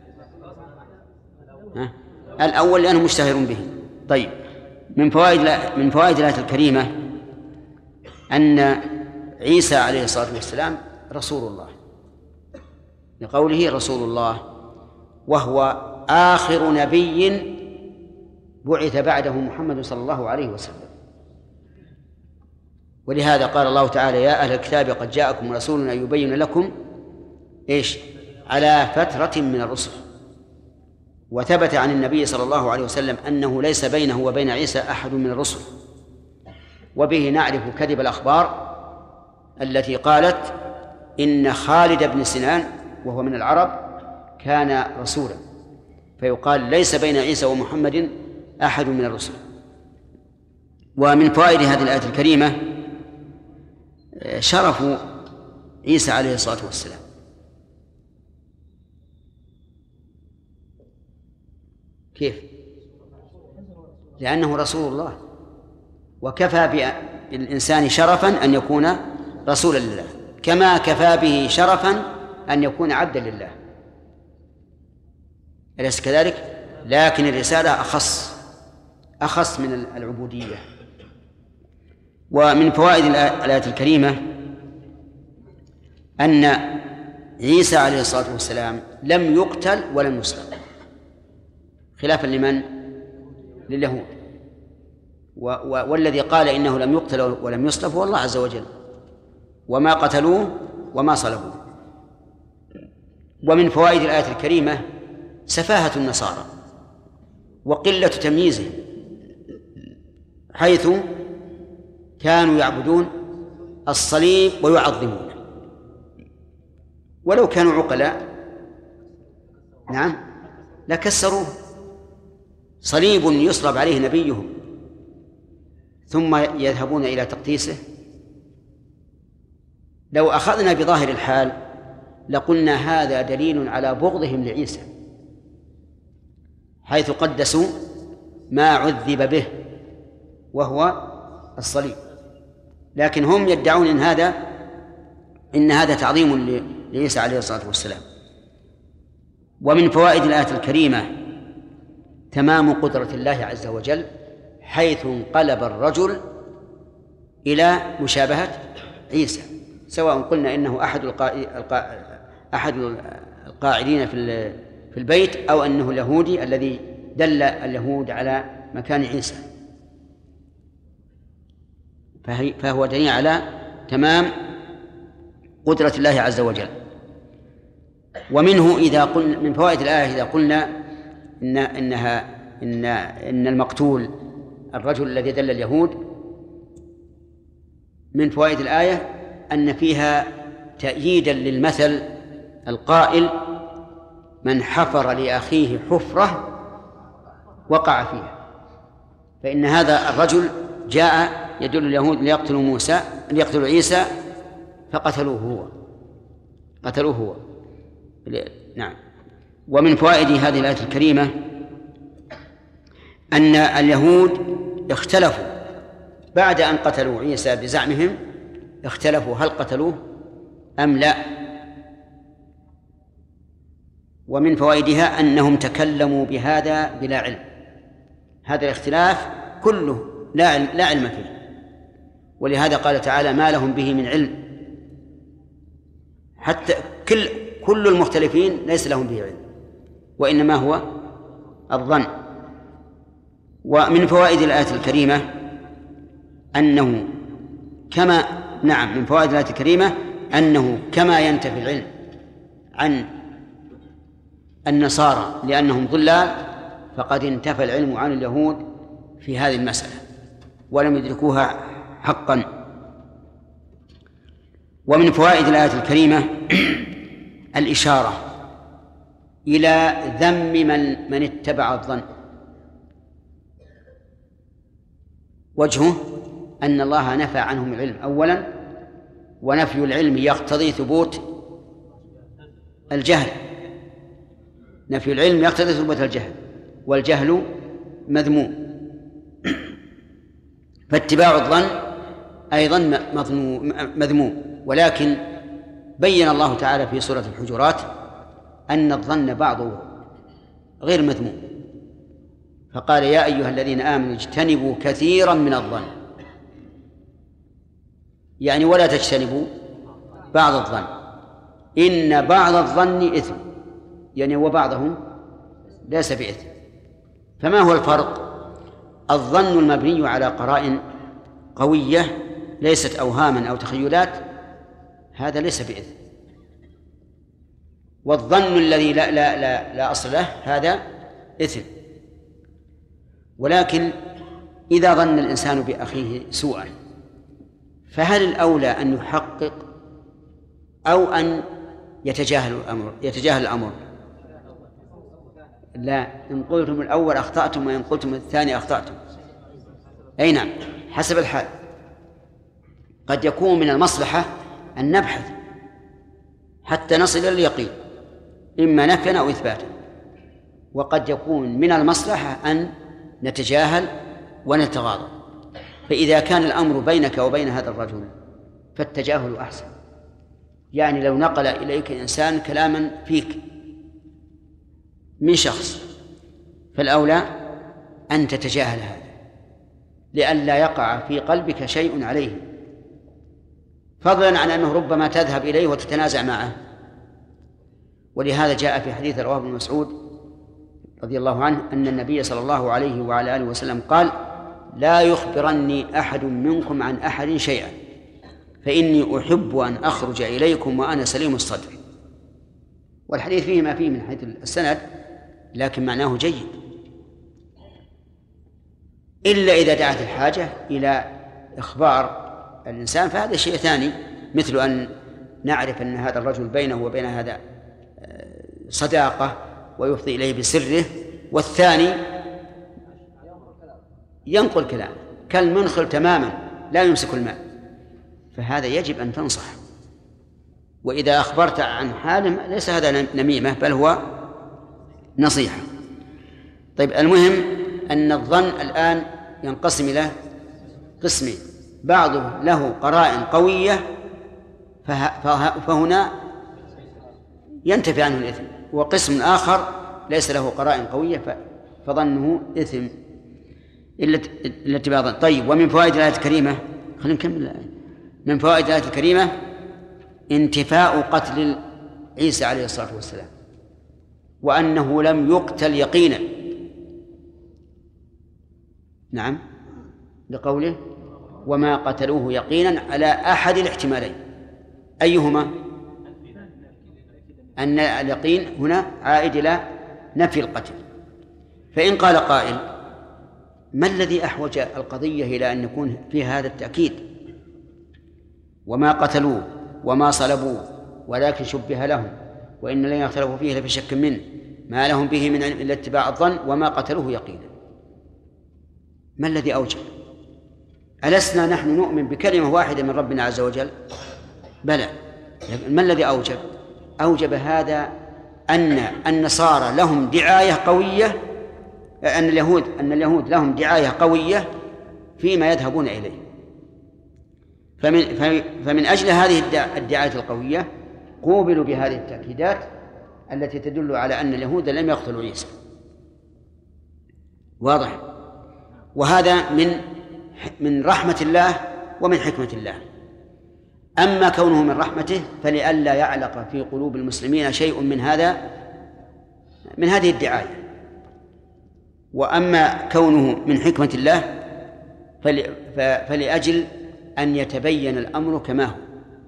S1: الأول لأنه مشتهر به. طيب، من فوائد الآية الكريمة أن عيسى عليه الصلاة والسلام رسول الله، لقوله رسول الله، وهو آخر نبي بعث بعده محمد صلى الله عليه وسلم. ولهذا قال الله تعالى يا أهل الكتاب قد جاءكم رسولنا يبين لكم إيش على فترة من الرسل. وثبت عن النبي صلى الله عليه وسلم أنه ليس بينه وبين عيسى أحد من الرسل. وبه نعرف كذب الأخبار التي قالت إن خالد بن سنان وهو من العرب كان رسولا، فيقال ليس بين عيسى ومحمد أحد من الرسل. ومن فوائد هذه الآية الكريمة شرف عيسى عليه الصلاة والسلام، كيف؟ لأنه رسول الله، وكفى بالإنسان شرفا أن يكون رسولا لله، كما كفى به شرفا أن يكون عبدا لله، أليس كذلك؟ لكن الرسالة أخص من العبودية. ومن فوائد الآية الكريمة أن عيسى عليه الصلاة والسلام لم يقتل ولم يصلب، خلافا لمن؟ لليهود. والذي قال إنه لم يقتل ولم يصلب هو الله عز وجل، وما قتلوه وما صلبوه. ومن فوائد الآية الكريمة سفاهة النصارى وقلة تمييزهم، حيث كانوا يعبدون الصليب ويعظمونه، ولو كانوا عقلاء نعم لكسروه. صليب يصلب عليه نبيهم ثم يذهبون إلى تقديسه. لو أخذنا بظاهر الحال لقلنا هذا دليل على بغضهم لعيسى، حيث قدسوا ما عذب به وهو الصليب. لكن هم يدعون إن هذا تعظيم لعيسى عليه الصلاة والسلام. ومن فوائد الآية الكريمة تمام قدرة الله عز وجل، حيث انقلب الرجل إلى مشابهة عيسى، سواء قلنا إنه أحد القاعدين في البيت أو أنه اليهودي الذي دل اليهود على مكان عيسى، فهو دليل على تمام قدرة الله عز وجل. ومنه من فوائد الآية إذا قلنا إن المقتول الرجل الذي دل اليهود، من فوائد الآية أن فيها تأييدا للمثل القائل: من حفر لأخيه حفرة وقع فيها. فإن هذا الرجل جاء يدل اليهود ليقتلوا عيسى فقتلوه هو. نعم. ومن فوائد هذه الآية الكريمة أن اليهود اختلفوا بعد أن قتلوا عيسى بزعمهم، اختلفوا هل قتلوه أم لا. ومن فوائدها أنهم تكلموا بهذا بلا علم، هذا الاختلاف كله لا علم فيه، ولهذا قال تعالى: ما لهم به من علم. حتى كل المختلفين ليس لهم به علم، وإنما هو الظن. ومن فوائد الآية الكريمة أنه من فوائد الآية الكريمة أنه كما ينتفي العلم عن النصارى لأنهم ضلال، فقد انتفى العلم عن اليهود في هذه المسألة ولم يدركوها حقا. ومن فوائد الآية الكريمة الإشارة إلى ذم من اتبع الظن. وجهه أن الله نفى عنهم العلم أولا، ونفي العلم يقتضي ثبوت الجهل، نفي العلم يقتضي ثبوت الجهل، والجهل مذموم. فاتباع الظن أيضا مذموم، ولكن بين الله تعالى في سورة الحجرات أن الظن بعضه غير مذموم، فقال: يا أيها الذين آمنوا اجتنبوا كثيرا من الظن، يعني ولا تجتنبوا بعض الظن، إن بعض الظن إثم، يعني وبعضهم ليس بإثم. فما هو الفرق؟ الظن المبني على قرائن قوية ليست أوهاما أو تخيلات، هذا ليس بإثم. والظن الذي لا أصل له هذا إثم. ولكن إذا ظن الإنسان بأخيه سوءا، فهل الأولى أن يحقق أو أن يتجاهل الأمر؟ لا، إن قلتم الأول أخطأتم، وإن قلتم الثاني أخطأتم. أي نعم، حسب الحال. قد يكون من المصلحة أن نبحث حتى نصل إلى اليقين، إما نفيا أو إثباتا، وقد يكون من المصلحة أن نتجاهل ونتغاضى. فإذا كان الأمر بينك وبين هذا الرجل فالتجاهل أحسن. يعني لو نقل إليك إنسان كلاما فيك من شخص، فالأولى أن تتجاهل هذا لئلا يقع في قلبك شيء عليه، فضلا عن أنه ربما تذهب إليه وتتنازع معه. ولهذا جاء في حديث رواه ابن مسعود رضي الله عنه أن النبي صلى الله عليه وعلى آله وسلم قال: لا يخبرني أحد منكم عن أحد شيئا فإني أحب أن أخرج إليكم وأنا سليم الصدر. والحديث فيه ما فيه من حيث السند، لكن معناه جيد، إلا إذا دعت الحاجة إلى إخبار الإنسان، فهذا شيء ثاني، مثل أن نعرف أن هذا الرجل بينه وبين هذا صداقة ويفضي إليه بسره، والثاني ينقل كلام كالمنخل تماما لا يمسك الماء، فهذا يجب أن تنصح وإذا أخبرت عن حالهم ليس هذا نميمة بل هو نصيحة. طيب، المهم أن الظن الآن ينقسم إلى قسمين، بعضه له قرائن قوية فهنا ينتفي عنه الإثم، وقسم آخر ليس له قرائن قوية فظنه إثم إلا اتباع ظن. طيب، ومن فوائد الآية الكريمة، خلينا نكمل الآية. من فوائد الآية الكريمة انتفاء قتل عيسى عليه الصلاة والسلام، وأنه لم يقتل يقينا. نعم، لقوله وما قتلوه يقينا على أحد الاحتمالين. أيهما؟ أن اليقين هنا عائد إلى نفي القتل. فإن قال قائل ما الذي أحوج القضية إلى أن يكون فيها هذا التأكيد؟ وما قتلوه وما صلبوه ولكن شبه لهم وإن الذين اختلفوا فيه لفي شك منه ما لهم به من علم إلا اتباع الظن وما قتلوه يقينا. ما الذي أوجب؟ ألسنا نحن نؤمن بكلمة واحدة من ربنا عز وجل؟ بلى. ما الذي أوجب؟ أوجب هذا أن النصارى لهم دعاية قوية، أن اليهود لهم دعاية قوية فيما يذهبون إليه. فمن أجل هذه الدعاية القوية قوبلوا بهذه التأكيدات التي تدل على أن اليهود لم يقتلوا عيسى. واضح؟ وهذا من رحمة الله ومن حكمة الله. أما كونه من رحمته فلئلا يعلق في قلوب المسلمين شيء من هذه الدعاية. وأما كونه من حكمة الله فلأجل أن يتبين الأمر كما هو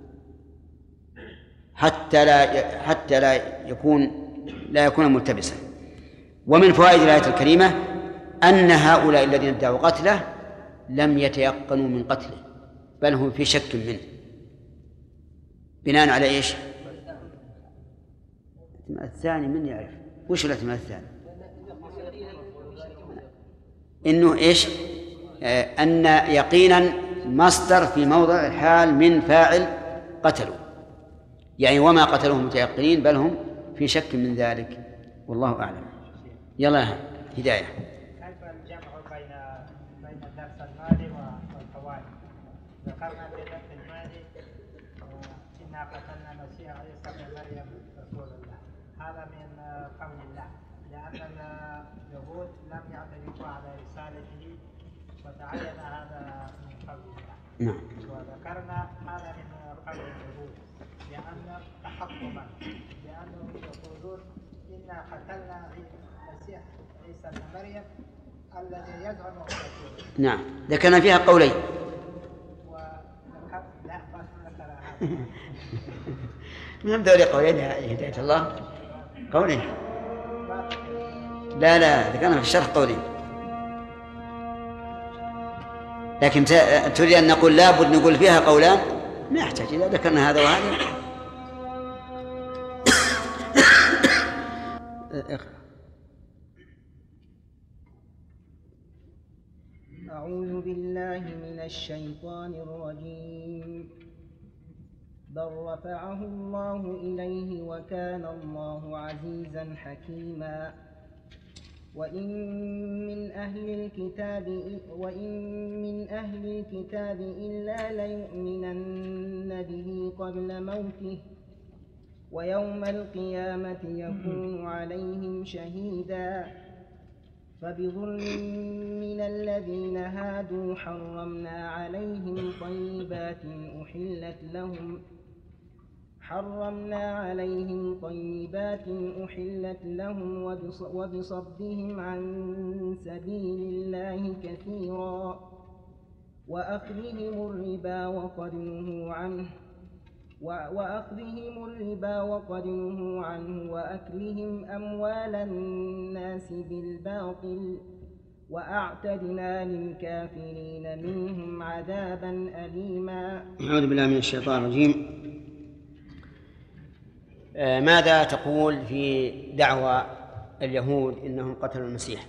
S1: حتى لا يكون ملتبسا. ومن فوائد الآية الكريمة أن هؤلاء الذين ادعوا قتله لم يتيقنوا من قتله بل هم في شك منه. بناء على إيش؟ الثاني من يعرف وش الاحتمال الثاني؟ إنه إيش؟ أن يقينا مصدر في موضع الحال من فاعل قتلوا، يعني وما قتلوهم متيقنين بل هم في شك من ذلك. والله أعلم. يلا هداية.
S3: كيف الجمع بين الدرس المالي والفوائد؟ ذكرنا في الدرس المالي إنا قتلنا المسيح عيسى بن مريم رسول الله، هذا من قول الله، لأن اليهود لم يعترفوا على رسالته وتعين هذا من قول الله.
S1: نعم.
S3: وذكرنا هذا من قول اليهود لأن تحكما، لأنهم يقولون إنا قتلنا المسيح عيسى بن مريم الذي يزعم رسوله.
S1: نعم، ذكرنا فيها قولين.
S3: لا ما ذكر هذا.
S1: من دوري قولين يا هداية الله؟ قولين. لا ذكرنا في الشرح قولين، لكن تريد أن نقول لابد نقول فيها قولان، ما يحتاج إذا ذكرنا هذا وهذا.
S4: أعوذ بالله من الشيطان الرجيم. بل رفعه الله إليه وكان الله عزيزا حكيما. وإن من أهل الكتاب إلا ليؤمنن به قبل موته ويوم القيامة يكون عليهم شهيدا. فبظلم من الذين هادوا حرمنا عليهم طيبات أحلت لهم وبصدهم عن سبيل الله كثيرا وأخذهم الربا وقد نهوا عنه وأكلهم أموال الناس بالباطل وأعتدنا للكافرين منهم عذابا أليما.
S1: أعوذ بالله من الشيطان الرجيم. ماذا تقول في دعوى اليهود إنهم قتلوا المسيح؟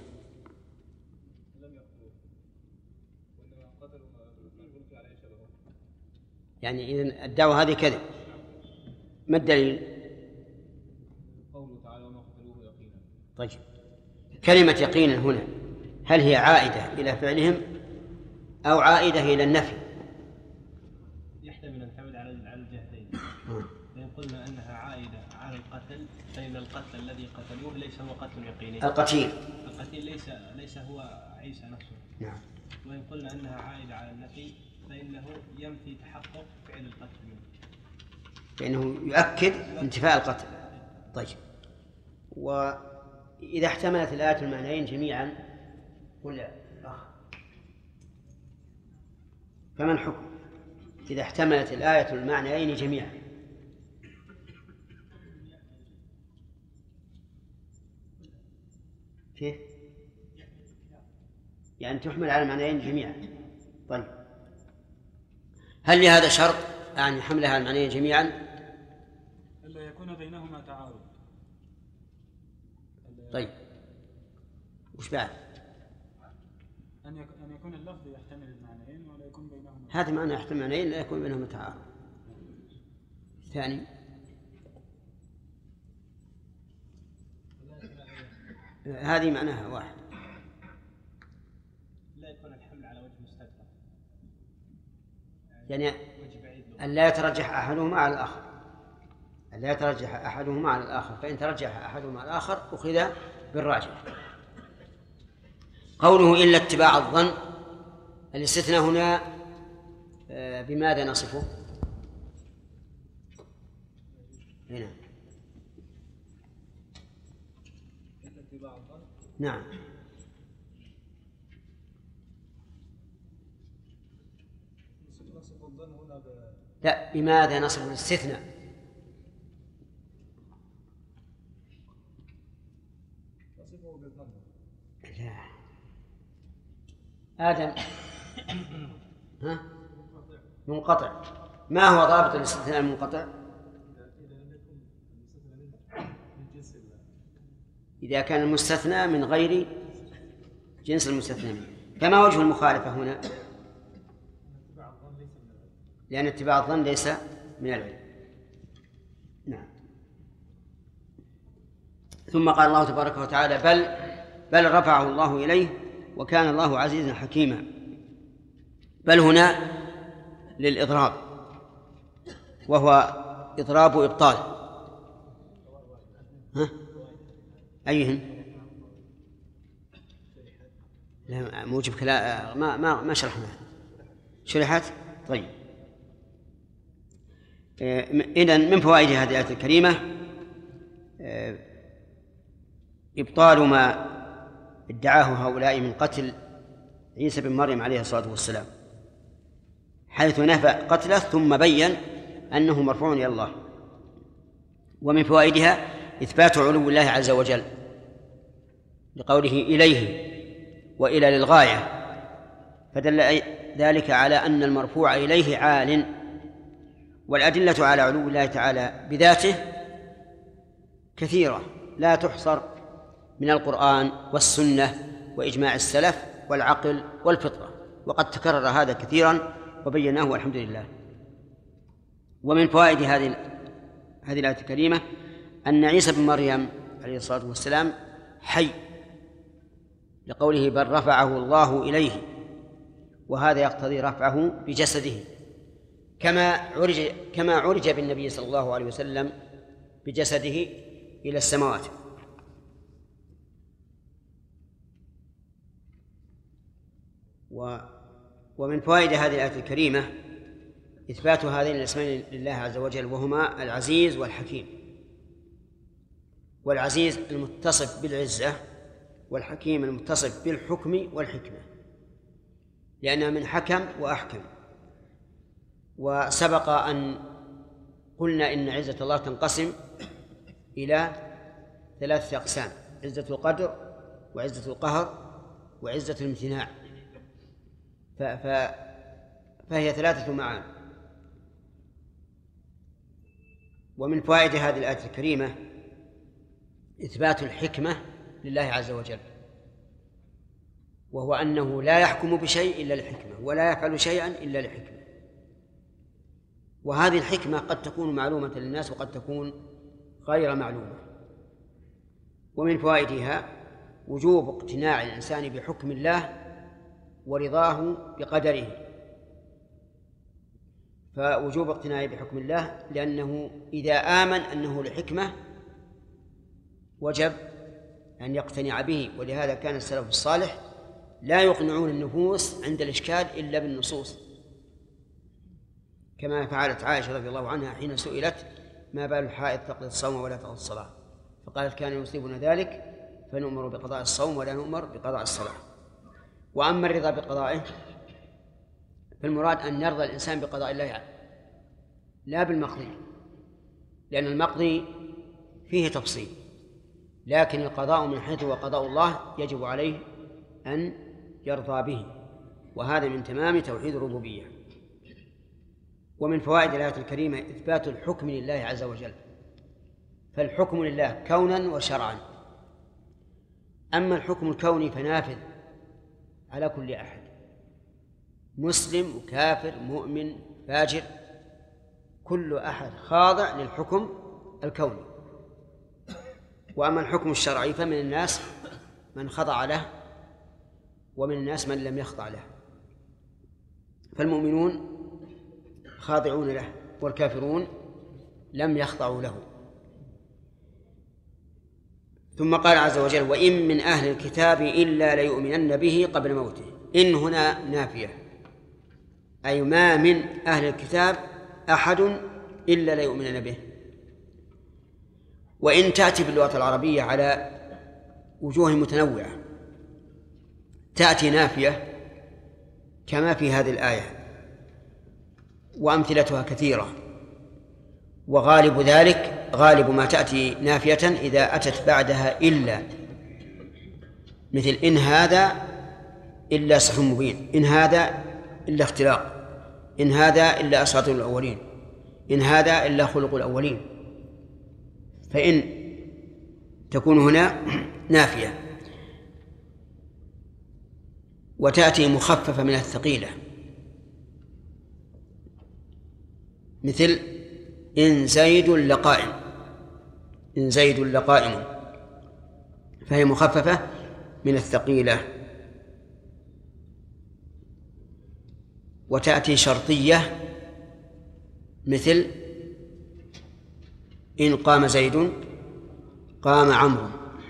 S1: يعني إذن الدعوة هذه كذب. ما الدليل؟
S5: قوله تعالى وما قتلوه يقينا.
S1: طيب، كلمة يقينا هنا هل هي عائدة إلى فعلهم أو عائدة إلى النفي؟
S5: يحتمل أن تعود على الجهتين. فإن قلنا أنها عائدة على القتل فإن القتل الذي قتلوه ليس هو قتل يقيني.
S1: القتيل
S5: ليس هو عيسى نفسه.
S1: نعم.
S5: وإن قلنا أنها عائدة على النفي فإنه ينفي تحقق فعل القتل منه.
S1: فإنه يؤكد انتفاء القتل. طيب، وإذا احتملت الآية المعنيين جميعا قل فما الحكم إذا احتملت الآية المعنيين جميعا؟ كيف؟ يعني تحمل على المعنيين جميعا. طيب، هل لهذا شرط يعني حملها على المعنيين جميعا؟
S5: ألا يكون بينهما تعارض.
S1: طيب، وش بعد؟
S5: أن يكون اللفظ يحتمل المعنيين ولا يكون بينهما.
S1: هذا معنى يحتمل المعنيين لا يكون بينهما تعارض. ثاني، هذه معناها واحد.
S5: لا يكون الحمل على وجه مستقبل.
S1: يعني أن لا يترجح أحدهما على الآخر. أن لا يترجح أحدهما على الآخر، فإن ترجح أحدهما على الآخر أخذ بالراجح. قوله إلا اتباع الظن، الاستثناء هنا بماذا نصفه؟ هنا نعم. لا، بماذا نصف الاستثناء؟ لا. آدم ها؟ منقطع. ما هو ضابط الاستثناء المنقطع؟ إذا كان المستثنى من غير جنس المستثنى منه. فما وجه المخالفة هنا؟ لأن اتباع الظن ليس من العلم. نعم. ثم قال الله تبارك وتعالى بل رفعه الله إليه وكان الله عزيزا حكيما. بل هنا للإضراب، وهو إضراب إبطال. ها؟ أيهن؟ لا، موجب كلام ما شرحناها. شرحت؟ طيب. إذن من فوائد هذه الآية الكريمة إبطال ما ادعاه هؤلاء من قتل عيسى بن مريم عليه الصلاة والسلام، حيث نفى قتله ثم بين أنه مرفوع إلى الله. ومن فوائدها إثبات علو الله عز وجل لقوله إليه وإلى للغاية، فدل ذلك على أن المرفوع إليه عال. والأدلة على علو الله تعالى بذاته كثيرة لا تحصر من القرآن والسنة وإجماع السلف والعقل والفطرة، وقد تكرر هذا كثيرا وبيناه والحمد لله. ومن فوائد هذه الآية الكريمة أن عيسى بن مريم عليه الصلاة والسلام حي، لقوله بل رفعه الله إليه، وهذا يقتضي رفعه بجسده كما عرج بالنبي صلى الله عليه وسلم بجسده إلى السماوات. ومن فوائد هذه الآية الكريمة إثبات هذين الاسمين لله عز وجل، وهما العزيز والحكيم. والعزيز المتصف بالعزة، والحكيم المتصف بالحكم والحكمة، لأنها من حكم وأحكم. وسبق أن قلنا إن عزة الله تنقسم إلى 3 أقسام: عزة القدر وعزة القهر وعزة الامتناع، فهي 3 معاني. ومن فوائد هذه الآية الكريمة إثبات الحكمة لله عز وجل، وهو أنه لا يحكم بشيء إلا لحكمة، ولا يفعل شيئا إلا لحكمة. وهذه الحكمة قد تكون معلومة للناس وقد تكون غير معلومة. ومن فوائدها وجوب اقتناع الإنسان بحكم الله ورضاه بقدره. فوجوب اقتناعه بحكم الله لأنه إذا آمن أنه لحكمة وجب أن يقتنع به. ولهذا كان السلف الصالح لا يقنعون النفوس عند الإشكال إلا بالنصوص، كما فعلت عائشة رضي الله عنها حين سئلت ما بال الحائض تقضي الصوم ولا تقضي الصلاة، فقالت كان يصيبنا ذلك فنؤمر بقضاء الصوم ولا نؤمر بقضاء الصلاة. وأما الرضا بقضائه فالمراد أن يرضى الإنسان بقضاء الله لا بالمقضي، لأن المقضي فيه تفصيل، لكن القضاء من حيث هو قضاء الله يجب عليه أن يرضى به، وهذا من تمام توحيد الربوبية. ومن فوائد الآية الكريمة إثبات الحكم لله عز وجل، فالحكم لله كونا وشرعا. أما الحكم الكوني فنافذ على كل أحد، مسلم وكافر مؤمن فاجر، كل أحد خاضع للحكم الكوني. وأما الحكم الشرعي فمن الناس من خضع له ومن الناس من لم يخضع له، فالمؤمنون خاضعون له والكافرون لم يخضعوا له. ثم قال عز وجل وإن من أهل الكتاب إلا ليؤمنن به قبل موته. إن هنا نافية، أي ما من أهل الكتاب أحد إلا ليؤمنن به. وإن تأتي باللغة العربية على وجوه متنوعة، تأتي نافية كما في هذه الآية وأمثلتها كثيرة، وغالب ذلك غالب ما تأتي نافية إذا أتت بعدها إلا، مثل إن هذا إلا سحر مبين، إن هذا إلا اختلاق، إن هذا إلا أساطير الأولين، إن هذا إلا خلق الأولين. فإن تكون هنا نافية. وتأتي مخففة من الثقيلة، مثل إن زيد لقائم، إن زيد لقائم، فهي مخففة من الثقيلة. وتأتي شرطية مثل إن قام زيد قام عمرو.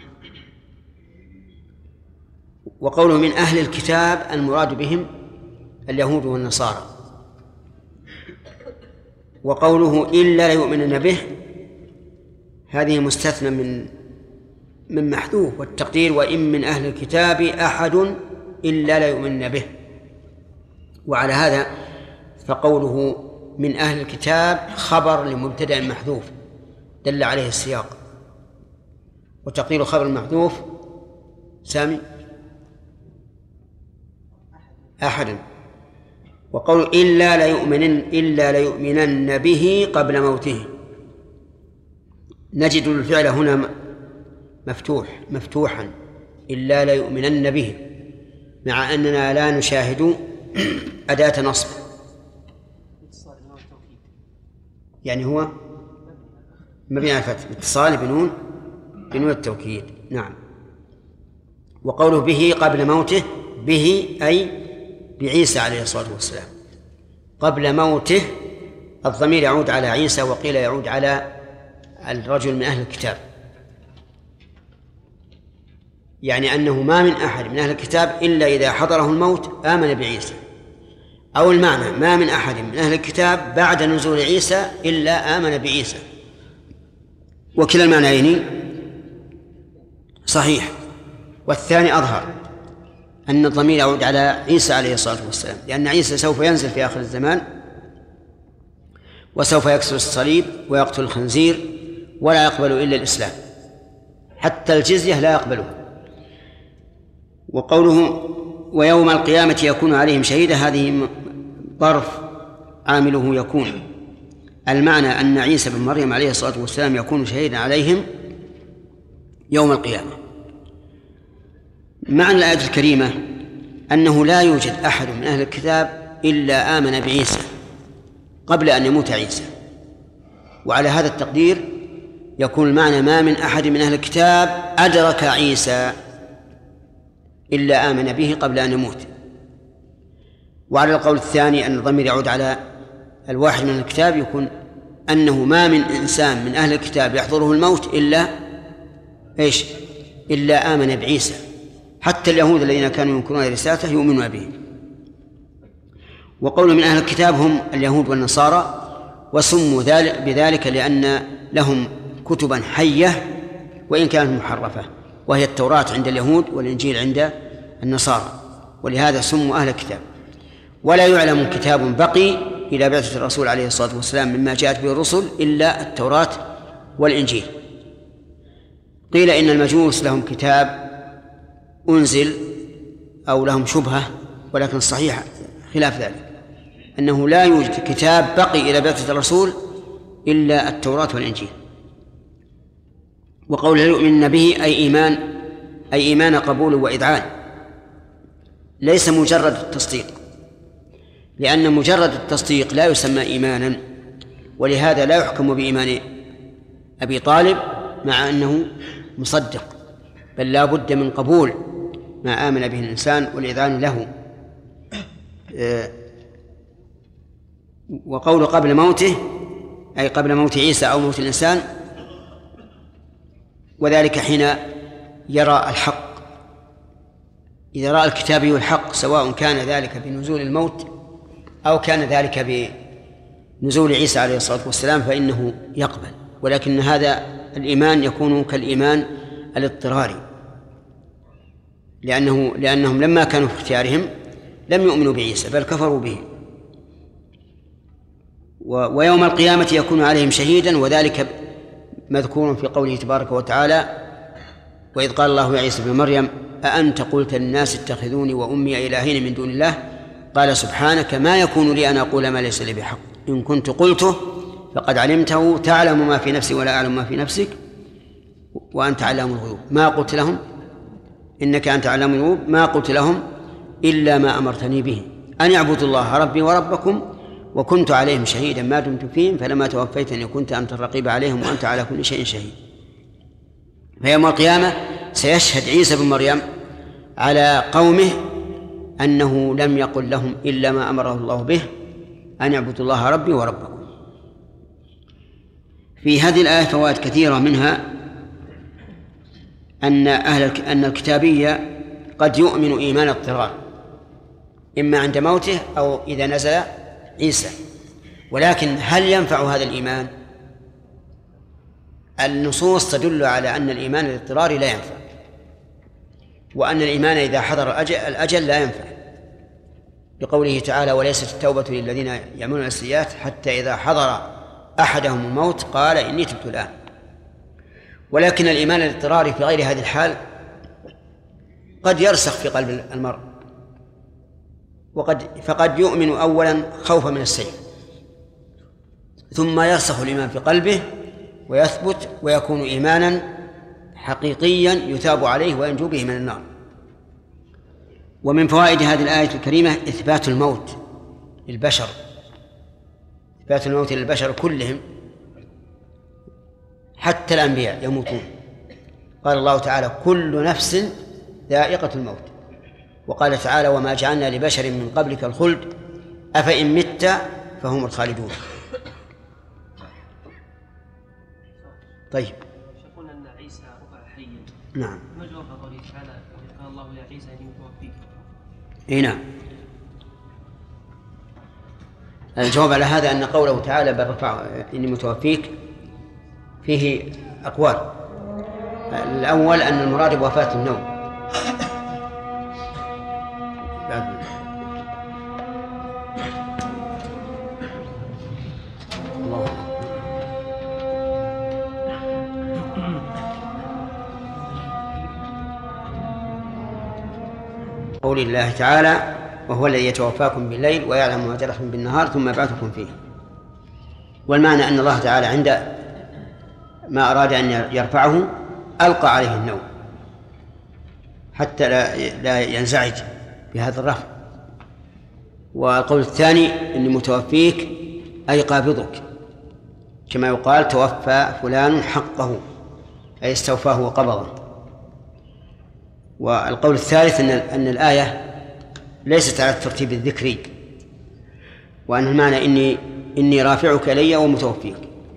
S1: وقوله من أهل الكتاب المراد بهم اليهود والنصارى. وقوله إلا ليؤمنن به هذه مستثنى من محذوف، والتقدير وإن من أهل الكتاب أحد إلا ليؤمنن به. وعلى هذا فقوله من أهل الكتاب خبر لمبتدأ محذوف دل عليه السياق، وتقدير خبر المحذوف سامي أحد. وقول إلا ليؤمنن به قبل موته، نجد الفعل هنا مفتوحا إلا ليؤمنن به، مع أننا لا نشاهد أداة نصب، يعني هو مبني على الفتح اتصال بنون التوكيد. نعم. وقوله به قبل موته، به أي بعيسى عليه الصلاة والسلام. قبل موته الضمير يعود على عيسى، وقيل يعود على الرجل من أهل الكتاب، يعني أنه ما من أحد من أهل الكتاب إلا إذا حضره الموت آمن بعيسى، أو المعنى ما من أحد من أهل الكتاب بعد نزول عيسى إلا آمن بعيسى. وكلا المعنيين صحيح، والثاني أظهر أن الضمير يعود على عيسى عليه الصلاة والسلام، لأن عيسى سوف ينزل في آخر الزمان وسوف يكسر الصليب ويقتل الخنزير ولا يقبل إلا الإسلام، حتى الجزية لا يقبله. وقوله ويوم القيامة يكون عليهم شهيدا، هذه ظرف عامله يكون، المعنى أن عيسى بن مريم عليه الصلاة والسلام يكون شهيدا عليهم يوم القيامة. معنى الآية الكريمة أنه لا يوجد أحد من أهل الكتاب إلا آمن بعيسى، قبل أن يموت عيسى. وعلى هذا التقدير يكون المعنى ما من أحد من أهل الكتاب أدرك عيسى إلا آمن به قبل أن يموت. وعلى القول الثاني أن الضمير يعود على الواحد من الكتاب يكون أنه ما من إنسان من أهل الكتاب يحضره الموت إلا آمن بعيسى، حتى اليهود الذين كانوا ينكرون رسالته يؤمنون به. وقول من أهل الكتاب هم اليهود والنصارى، وسموا بذلك لأن لهم كتبا حية وإن كانت محرفة، وهي التوراة عند اليهود والإنجيل عند النصارى، ولهذا سموا أهل الكتاب. ولا يعلم كتاب بقي إلى بعثة الرسول عليه الصلاة والسلام مما جاءت به الرسل إلا التوراة والإنجيل. قيل إن المجوس لهم كتاب أنزل أو لهم شبهة، ولكن الصحيح خلاف ذلك، أنه لا يوجد كتاب بقي إلى بعثة الرسول إلا التوراة والإنجيل. وقوله يؤمن به أي إيمان قبول وإذعان، ليس مجرد التصديق، لأن مجرد التصديق لا يسمى إيمانا، ولهذا لا يحكم بإيمان أبي طالب مع أنه مصدق، بل لا بد من قبول ما آمن به الإنسان والإذعان له. وقول قبل موته أي قبل موت عيسى أو موت الإنسان، وذلك حين يرى الحق. إذا رأى الكتابي الحق سواء كان ذلك بنزول الموت أو كان ذلك بنزول عيسى عليه الصلاة والسلام فإنه يقبل. ولكن هذا الإيمان يكون كالإيمان الاضطراري، لأنهم لما كانوا في اختيارهم لم يؤمنوا بعيسى بل كفروا به. ويوم القيامة يكون عليهم شهيدا، وذلك مذكور في قوله تبارك وتعالى: وإذ قال الله يا عيسى ابن مريم أأنت قلت للناس اتخذوني وأمي إلهين من دون الله قال سبحانك ما يكون لي أن أقول ما ليس لي بحق إن كنت قلته فقد علمته تعلم ما في نفسي ولا أعلم ما في نفسك وأنت علام الغيوب ما قلت لهم إنك أنت علام الغيوب ما قلت لهم إلا ما أمرتني به أن يعبدوا الله ربي وربكم وكنت عليهم شهيدا ما دمت فيهم فلما توفيتني كنت أنت الرقيب عليهم وأنت على كل شيء شهيد. فيوم القيامة سيشهد عيسى بن مريم على قومه أنه لم يقل لهم إلا ما أمره الله به أن يعبدوا الله ربي وربكم. في هذه الآية فوائد كثيرة، منها أن الكتابية قد يؤمن إيمان اضطرار إما عند موته أو إذا نزل عيسى، ولكن هل ينفع هذا الإيمان؟ النصوص تدل على أن الإيمان الاضطراري لا ينفع، وأن الإيمان إذا حضر الأجل لا ينفع، بقوله تعالى وليست التوبة للذين يعملون السيئات حتى إذا حضر أحدهم الموت قال إني تبت الآن. ولكن الإيمان الاضطراري في غير هذه الحال قد يرسخ في قلب المرء، فقد يؤمن أولا خوفا من السيف ثم يرسخ الإيمان في قلبه ويثبت ويكون إيمانا حقيقيا يثاب عليه وينجو به من النار. ومن فوائد هذه الآية الكريمة إثبات الموت للبشر، إثبات الموت للبشر كلهم حتى الأنبياء يموتون. قال الله تعالى كل نفس ذائقة الموت، وقال تعالى وما جعلنا لبشر من قبلك الخلد أفإن مت فهم الخالدون. طيب
S5: يقول أن عيسى رفع حيا،
S1: نعم،
S5: ما جواب قوله تعالى قال الله يا عيسى إني متوفيك؟
S1: نعم، الجواب على هذا أن قوله تعالى بل رفع إني متوفيك فيه أقوال. الأول أن المراد بوفاة النوم، قول الله تعالى وهو الذي يتوفاكم بالليل ويعلم ما جرحتم بالنهار ثم يبعثكم فيه. والمعنى أن الله تعالى عند ما أراد أن يرفعه ألقى عليه النوم حتى لا ينزعج بهذا الرفع. والقول الثاني إني متوفيك أي قابضك، كما يقال توفى فلان حقه أي استوفاه وقبضه. والقول الثالث أن الآية ليست على الترتيب الذكري، وأن المعنى إني رافعك إلي ومتوفيك،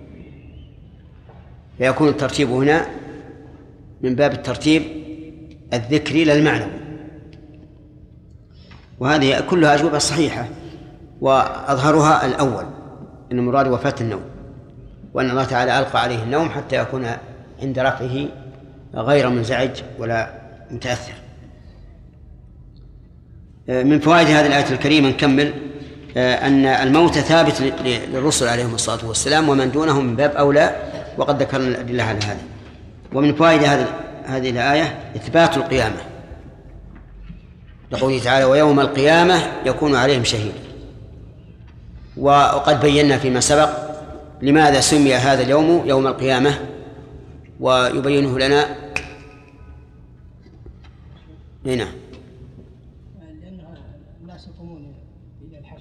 S1: فيكون الترتيب هنا من باب الترتيب الذكري للمعنوي. وهذه كلها أجوبة صحيحة، وأظهرها الأول أن المراد وفاة النوم، وأن الله تعالى ألقى عليه النوم حتى يكون عند رفعه غير منزعج ولا متأثر. من فوائد هذه الآية الكريمة نكمل أن الموت ثابت للرسل عليهم الصلاة والسلام، ومن دونهم من باب أولى، وقد ذكرنا الأدلة على هذا. ومن فوائد هذه الآية إثبات القيامة، لقوله تعالى ويوم القيامة يكون عليهم شهيد. وقد بينا فيما سبق لماذا سمي هذا اليوم يوم القيامة، ويبينه لنا هنا.
S6: لأن الناس يقومون إلى الحشر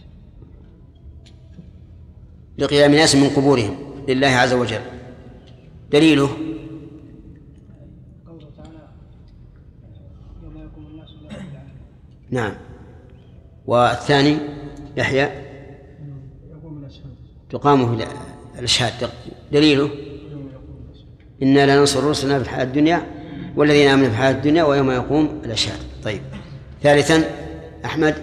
S1: لقيام الناس من قبورهم لله عز وجل. دليله
S6: قوله تعالى يوم يقوم الناس لرب العالمين.
S1: نعم. والثاني يحيى تقام في الأشهاد. دليله إنا لننصر رسلنا في الحياة الدنيا والذين آمنوا في الحياة الدنيا ويوم يقوم الأشهاد. طيب. ثالثا أحمد.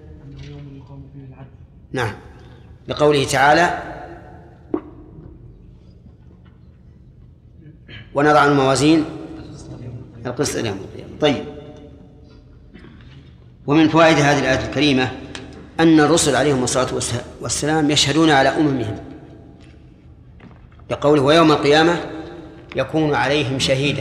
S1: نعم، لقوله تعالى ونضع الموازين القسط ليوم القيامة. طيب. ومن فوائد هذه الآية الكريمة أن الرسل عليهم الصلاة والسلام يشهدون على أممهم، لقوله ويوم القيامة يكون عليهم شهيدا،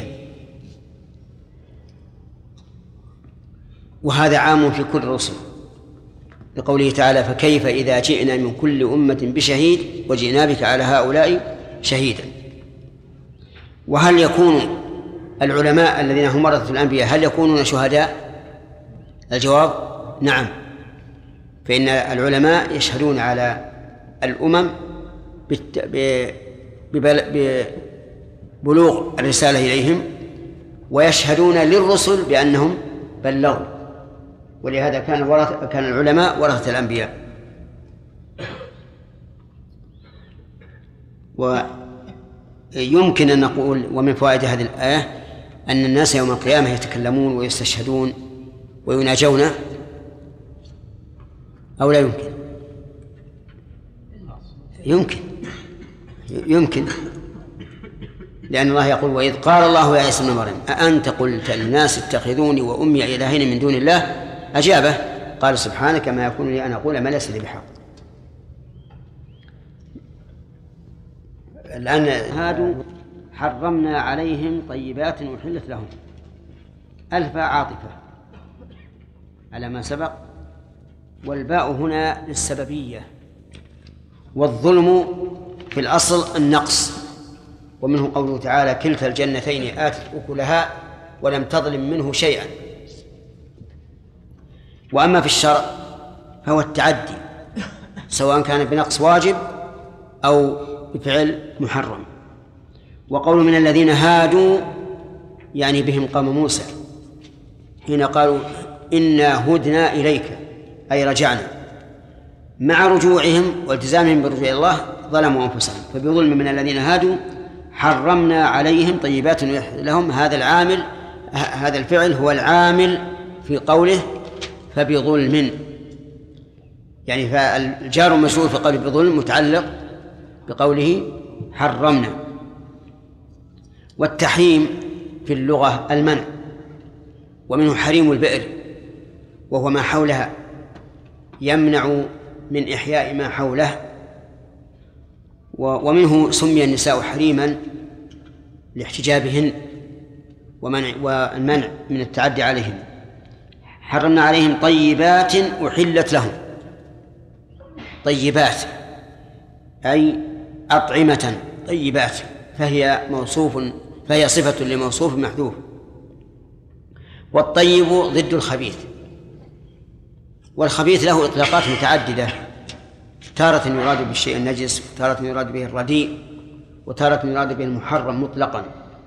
S1: وهذا عام في كل الرسل، لقوله تعالى فكيف إذا جئنا من كل أمة بشهيد وجئنا بك على هؤلاء شهيدا. وهل يكون العلماء الذين هم ورثة الأنبياء هل يكونون شهداء؟ الجواب نعم، فإن العلماء يشهدون على الأمم ببلوغ الرسالة إليهم، ويشهدون للرسل بأنهم بلغوا، ولهذا كان العلماء ورثة الأنبياء. ويمكن أن نقول ومن فوائد هذه الآية أن الناس يوم القيامة يتكلمون ويستشهدون ويناجون، أو لا يمكن؟ يمكن، لأن الله يقول وإذ قال الله يا عيسى ابن مريم أأنت قلت للناس اتخذوني وأمي إلهين من دون الله أجابه قال سبحانك ما يكون لي أن أقول ما ليس لي بحق. الآن هادوا حرمنا عليهم طيبات أحلت لهم، ألف عاطفة على ما سبق، والباء هنا للسببية، والظلم في الأصل النقص، ومنه قوله تعالى كلتا الجنتين آتت أكلها ولم تظلم منه شيئا. وأما في الشرع فهو التعدي، سواء كان بنقص واجب أو بفعل محرم. وقول من الذين هادوا يعني بهم قوم موسى حين قالوا إنا هدنا إليك أي رجعنا، مع رجوعهم والتزامهم بالرجوع إلى الله ظلموا أنفسهم، فبظلم من الذين هادوا حرمنا عليهم طيبات لهم. هذا العامل، هذا الفعل هو العامل في قوله فبظلم، يعني فالجار والمجرور في قوله بظلم متعلق بقوله حرمنا. والتحريم في اللغة المنع، ومنه حريم البئر وهو ما حولها، يمنع من إحياء ما حوله. ومنه سمي النساء حريما لاحتجابهن والمنع من التعدي عليهن. حرمنا عليهم طيبات أحلت لهم، طيبات أي أطعمة طيبات، فهي صفة لموصوف محذوف. والطيب ضد الخبيث، والخبيث له إطلاقات متعددة، تارة يراد بالشيء النجس، وتارة يراد به الرديء، وتارة يراد به المحرم مطلقا.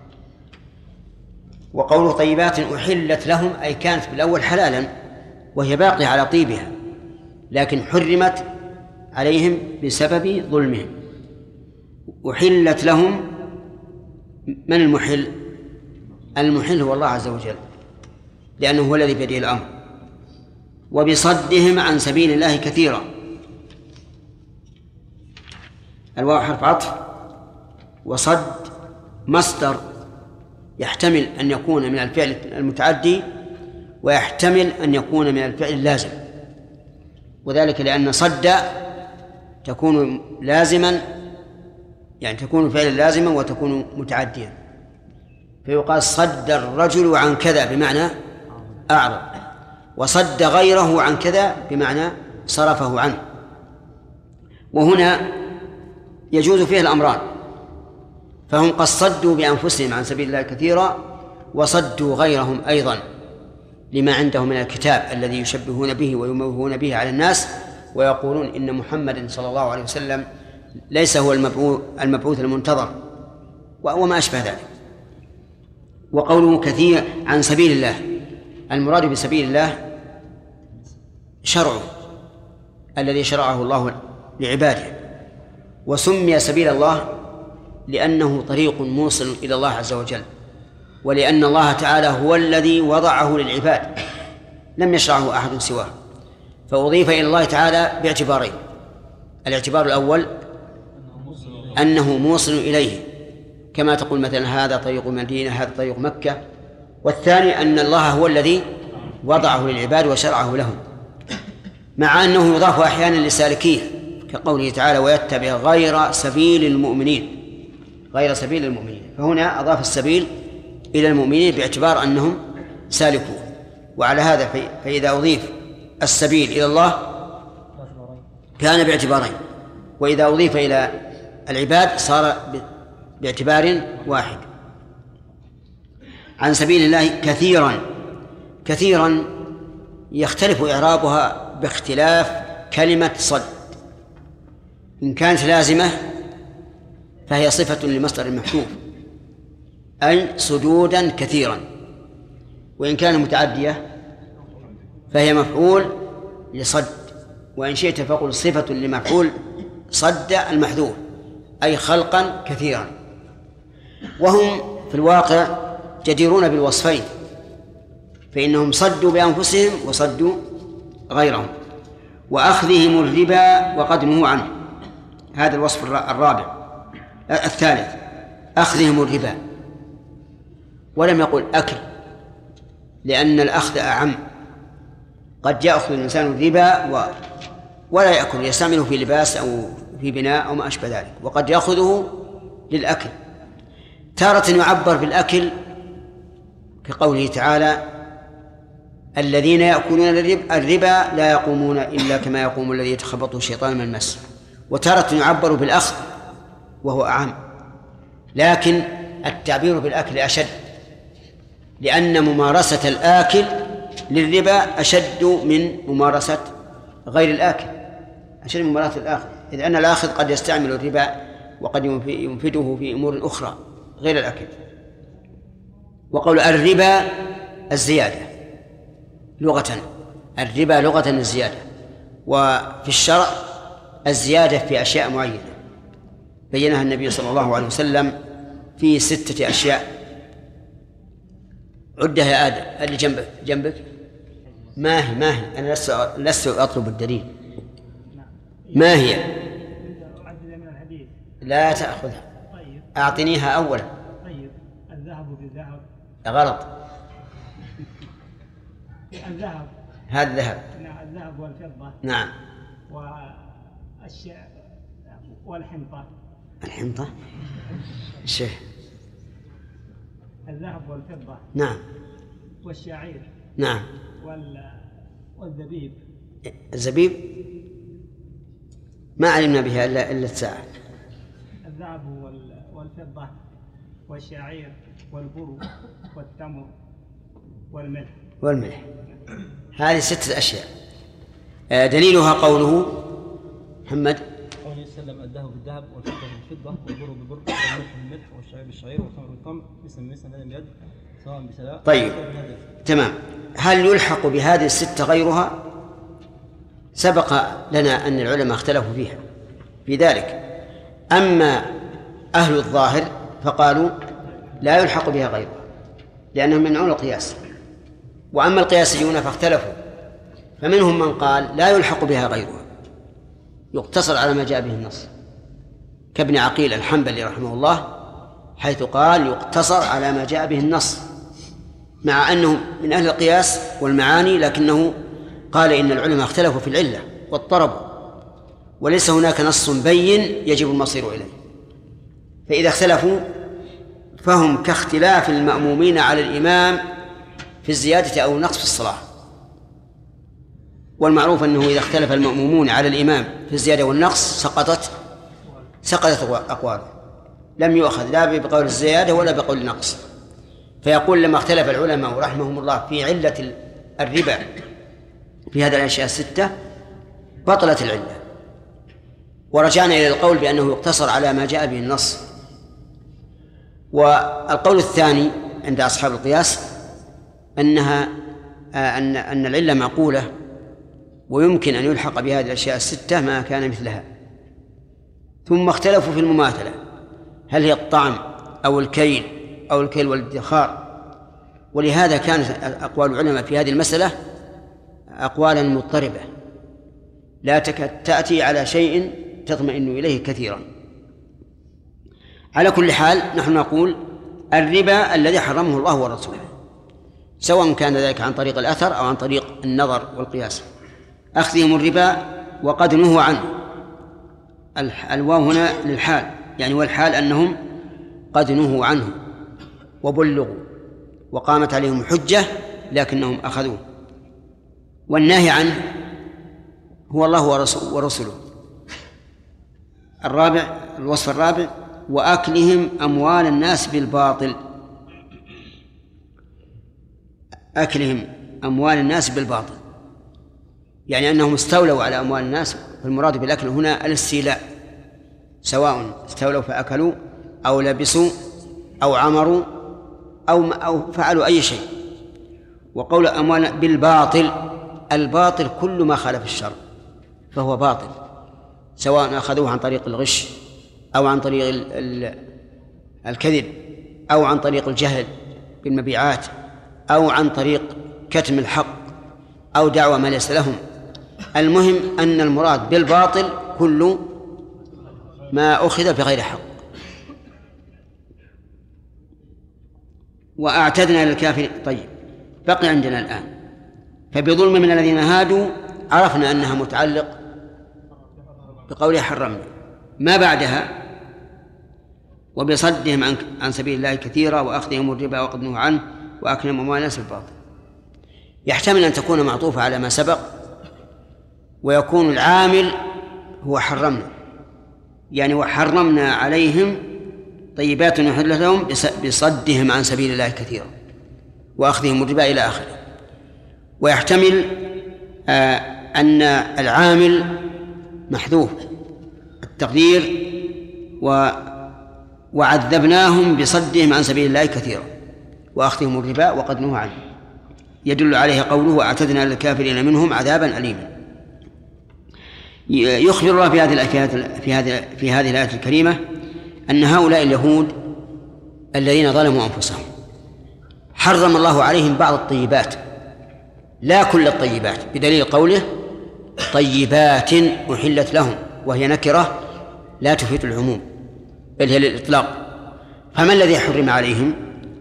S1: وقوله طيبات أحلت لهم أي كانت بالأول حلالا وهي باقية على طيبها، لكن حرمت عليهم بسبب ظلمهم. أحلت لهم، من المحل؟ المحل هو الله عز وجل، لأنه هو الذي بيده الأمر. وبصدهم عن سبيل الله كثيرا، الواو حرف عطف، وصد مصدر يحتمل أن يكون من الفعل المتعدي ويحتمل أن يكون من الفعل اللازم، وذلك لأن صد تكون لازما، يعني تكون فعلا لازما وتكون متعديا، فيقال صد الرجل عن كذا بمعنى أعرض، وصد غيره عن كذا بمعنى صرفه عنه. وهنا يجوز فيه الأمران، فهم قد صدوا بأنفسهم عن سبيل الله كثيرا، وصدوا غيرهم أيضا لما عندهم من الكتاب الذي يشبهون به ويموهون به على الناس، ويقولون إن محمد صلى الله عليه وسلم ليس هو المبعوث المنتظر وما أشبه ذلك. وقوله كثير عن سبيل الله، المراد بسبيل الله شرعه الذي شرعه الله لعباده، وسمي سبيل الله لأنه طريق موصل إلى الله عز وجل، ولأن الله تعالى هو الذي وضعه للعباد لم يشرعه أحد سواه، فأضيف إلى الله تعالى باعتبارين: الاعتبار الأول أنه موصل إليه، كما تقول مثلا هذا طريق المدينة، هذا طريق مكة. والثاني أن الله هو الذي وضعه للعباد وشرعه لهم، مع أنه يضاف أحيانا لسالكيه، كقوله تعالى ويتبع غير سبيل المؤمنين، غير سبيل المؤمنين، فهنا أضاف السبيل إلى المؤمنين باعتبار أنهم سالكون. وعلى هذا فإذا أضيف السبيل إلى الله كان باعتبارين، وإذا أضيف إلى العباد صار باعتبار واحد. عن سبيل الله كثيرا، كثيرا يختلف إعرابها باختلاف كلمة صد. إن كانت لازمة فهي صفة لمصدر محذوف أي سجودا كثيرا، وإن كان متعدية فهي مفعول لصد، وإن شئت فقل صفة لمفعول صد المحذوف أي خلقا كثيرا. وهم في الواقع جديرون بالوصفين، فإنهم صدوا بأنفسهم وصدوا غيرهم. وأخذهم الربا وقد نهوا عنه، هذا الوصف الرابع. الثالث أخذهم الربا، ولم يقل أكل، لأن الأخذ أعم، قد يأخذ الإنسان الربا ولا يأكل، يستعمله في لباس أو في بناء أو ما أشبه ذلك، وقد يأخذه للأكل. تارة يعبر بالأكل كقوله تعالى الذين يأكلون الربا لا يقومون إلا كما يقوم الذي يتخبطه الشيطان من المس. وتارة يعبر بالأخذ وهو أعم، لكن التعبير بالأكل أشد، لأن ممارسة الآكل للربا أشد من ممارسة غير الآكل، أشد من ممارسة الآخذ، إذ أن الآخذ قد يستعمل الربا وقد ينفده في أمور أخرى غير الأكل. وقول الربا الزيادة لغة، الربا لغة الزيادة، وفي الشرع الزيادة في أشياء معينة بينها النبي صلى الله عليه وسلم في 6 أشياء. عدها يا آدم، اللي جنبك ما هي أنا لست أطلب الدليل، ما هي؟ لا تأخذها، أعطنيها أولا.
S3: طيب الذهب بالذهب
S1: غلط،
S3: الذهب
S1: هذا الذهب،
S3: نعم الذهب والفضة،
S1: نعم،
S3: والحنطة.
S1: الحنطة شيء،
S3: الذهب والفضة،
S1: نعم،
S3: والشعير،
S1: نعم،
S3: والزبيب.
S1: الزبيب ما علمنا بها إلا الساعة.
S3: الذهب والفضة والشعير والبر والتمر والملح.
S1: هذه 6 أشياء. دليلها قوله محمد.
S6: قوله وسلم الذهب بالذهب والفضة بالفضة والبر بالبر والملح بالملح والشعير بالشعير والخمر بالخمر مثلا مثلا هذا اليد سواء بسواء.
S1: طيب تمام. هل يلحق بهذه الستة غيرها؟ سبق لنا أن العلماء اختلفوا فيها في ذلك. أما أهل الظاهر فقالوا لا يلحق بها غيرها لأنهم يمنعون القياس، وأما القياسيون فاختلفوا، فمنهم من قال لا يلحق بها غيرها، يقتصر على ما جاء به النص، كابن عقيل الحنبلي رحمه الله، حيث قال يقتصر على ما جاء به النص، مع أنه من أهل القياس والمعاني، لكنه قال إن العلماء اختلفوا في العلة واضطربوا، وليس هناك نص بين يجب المصير إليه، فإذا اختلفوا فهم كاختلاف المأمومين على الإمام في الزيادة أو النقص في الصلاة. والمعروف أنه إذا اختلف المأمومون على الإمام في الزيادة والنقص سقطت أقواله، لم يؤخذ لا بقول الزيادة ولا بقول النقص. فيقول لما اختلف العلماء رحمهم الله في علة الربا في هذه الأشياء الستة بطلت العلة، ورجعنا إلى القول بأنه يقتصر على ما جاء به النص. والقول الثاني عند أصحاب القياس أن العلة معقولة ويمكن أن يلحق بهذه الأشياء الستة ما كان مثلها. ثم اختلفوا في المماثلة، هل هي الطعم أو الكيل أو الكيل والادخار، ولهذا كانت أقوال العلماء في هذه المسألة أقوالا مضطربة لا تأتي على شيء تطمئن إليه كثيرا. على كل حال نحن نقول الربا الذي حرمه الله ورسوله، سواء كان ذلك عن طريق الأثر أو عن طريق النظر والقياس، أخذهم الربا وقد نهوا عنه. الواو هنا للحال، يعني والحال أنهم قد نهوا عنه وبلغوا وقامت عليهم حجة لكنهم أخذوه. والنهي عنه هو الله ورسوله. الوصف الرابع وأكلهم أموال الناس بالباطل. أكلهم أموال الناس بالباطل يعني أنهم استولوا على أموال الناس، والمراد بالأكل هنا الاستيلاء، سواء استولوا فأكلوا أو لبسوا أو عمروا أو فعلوا أي شيء. وقول أموال بالباطل، الباطل كل ما خالف الشرع فهو باطل، سواء أخذوه عن طريق الغش أو عن طريق الكذب أو عن طريق الجهل بالمبيعات أو عن طريق كتم الحق أو دعوة ما ليس لهم. المهم أن المراد بالباطل كل ما أخذ بغير حق. وأعتدنا للكافرين. طيب بقي عندنا الآن فبظلم من الذين هادوا، عرفنا أنها متعلق بقوله حرمنا، ما بعدها وبصدهم عن سبيل الله كثيرا وأخذهم الربا وقد نهوا عنه وأكلهم أموال الناس بالباطل. يحتمل أن تكون معطوفة على ما سبق، ويكون العامل هو حرمنا، يعني وحرمنا عليهم طيبات نحل لهم بصدهم عن سبيل الله كثيرا وأخذهم الربا إلى آخره. ويحتمل أن العامل محذوف التقدير وعذبناهم بصدهم عن سبيل الله كثيرا وأخذهم الربا وقد نهوا عنه، يدل عليه قوله وأعتدنا للكافرين منهم عذابا أليما. يخبر الله في هذه الآية الكريمة أن هؤلاء اليهود الذين ظلموا أنفسهم حرم الله عليهم بعض الطيبات، لا كل الطيبات، بدليل قوله طيبات أحلت لهم، وهي نكرة لا تفيد العموم بل هي للإطلاق. فما الذي حرم عليهم؟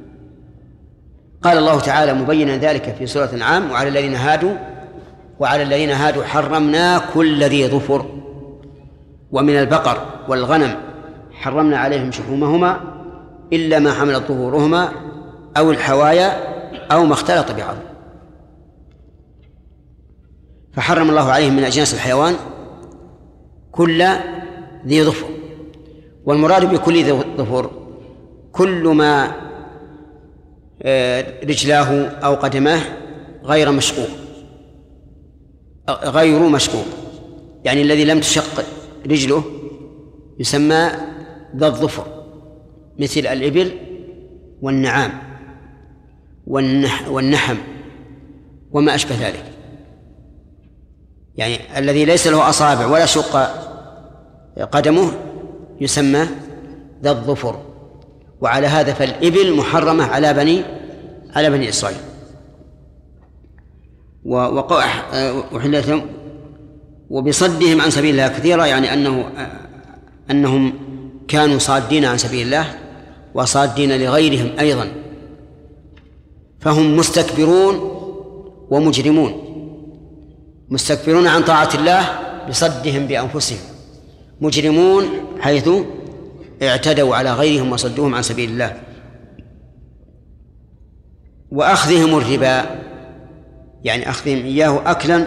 S1: قال الله تعالى مبينا ذلك في سورة الأنعام وعلى الذين هادوا حرمنا كل ذي ظفر، ومن البقر والغنم حرمنا عليهم شحومهما إلا ما حملت ظهورهما أو الحوايا أو ما اختلط بعظم. فحرم الله عليهم من أجناس الحيوان كل ذي ظفر، والمراد بكل ذي ظفر كل ما رجلاه أو قدماه غير مشقوق، يعني الذي لم تشق رجله يسمى ذا الظفر، مثل الإبل والنعام والنحم وما أشبه ذلك، يعني الذي ليس له أصابع ولا شق قدمه يسمى ذا الظفر. وعلى هذا فالإبل محرمة على بني إسرائيل. وبصدهم عن سبيل الله كثيرا، يعني أنهم كانوا صادين عن سبيل الله وصادين لغيرهم أيضا، فهم مستكبرون ومجرمون، مستكبرون عن طاعة الله بصدهم بأنفسهم، مجرمون حيث اعتدوا على غيرهم وصدوهم عن سبيل الله. وأخذهم الربا يعني أخذهم إياه أكلا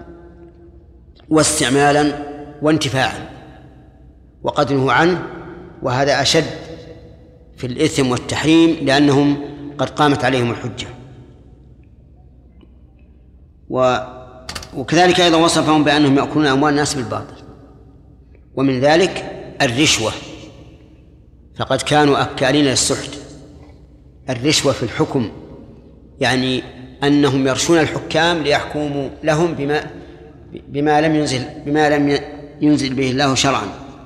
S1: واستعمالا وانتفاعا، وقد نهوا عنه، وهذا أشد في الإثم والتحريم لأنهم قد قامت عليهم الحجة. وكذلك أيضا وصفهم بأنهم يأكلون أموال الناس بالباطل، ومن ذلك الرشوة، فقد كانوا أكالين للسحت. الرشوة في الحكم يعني أنهم يرشون الحكام ليحكموا لهم بما لم ينزل به الله شرعا.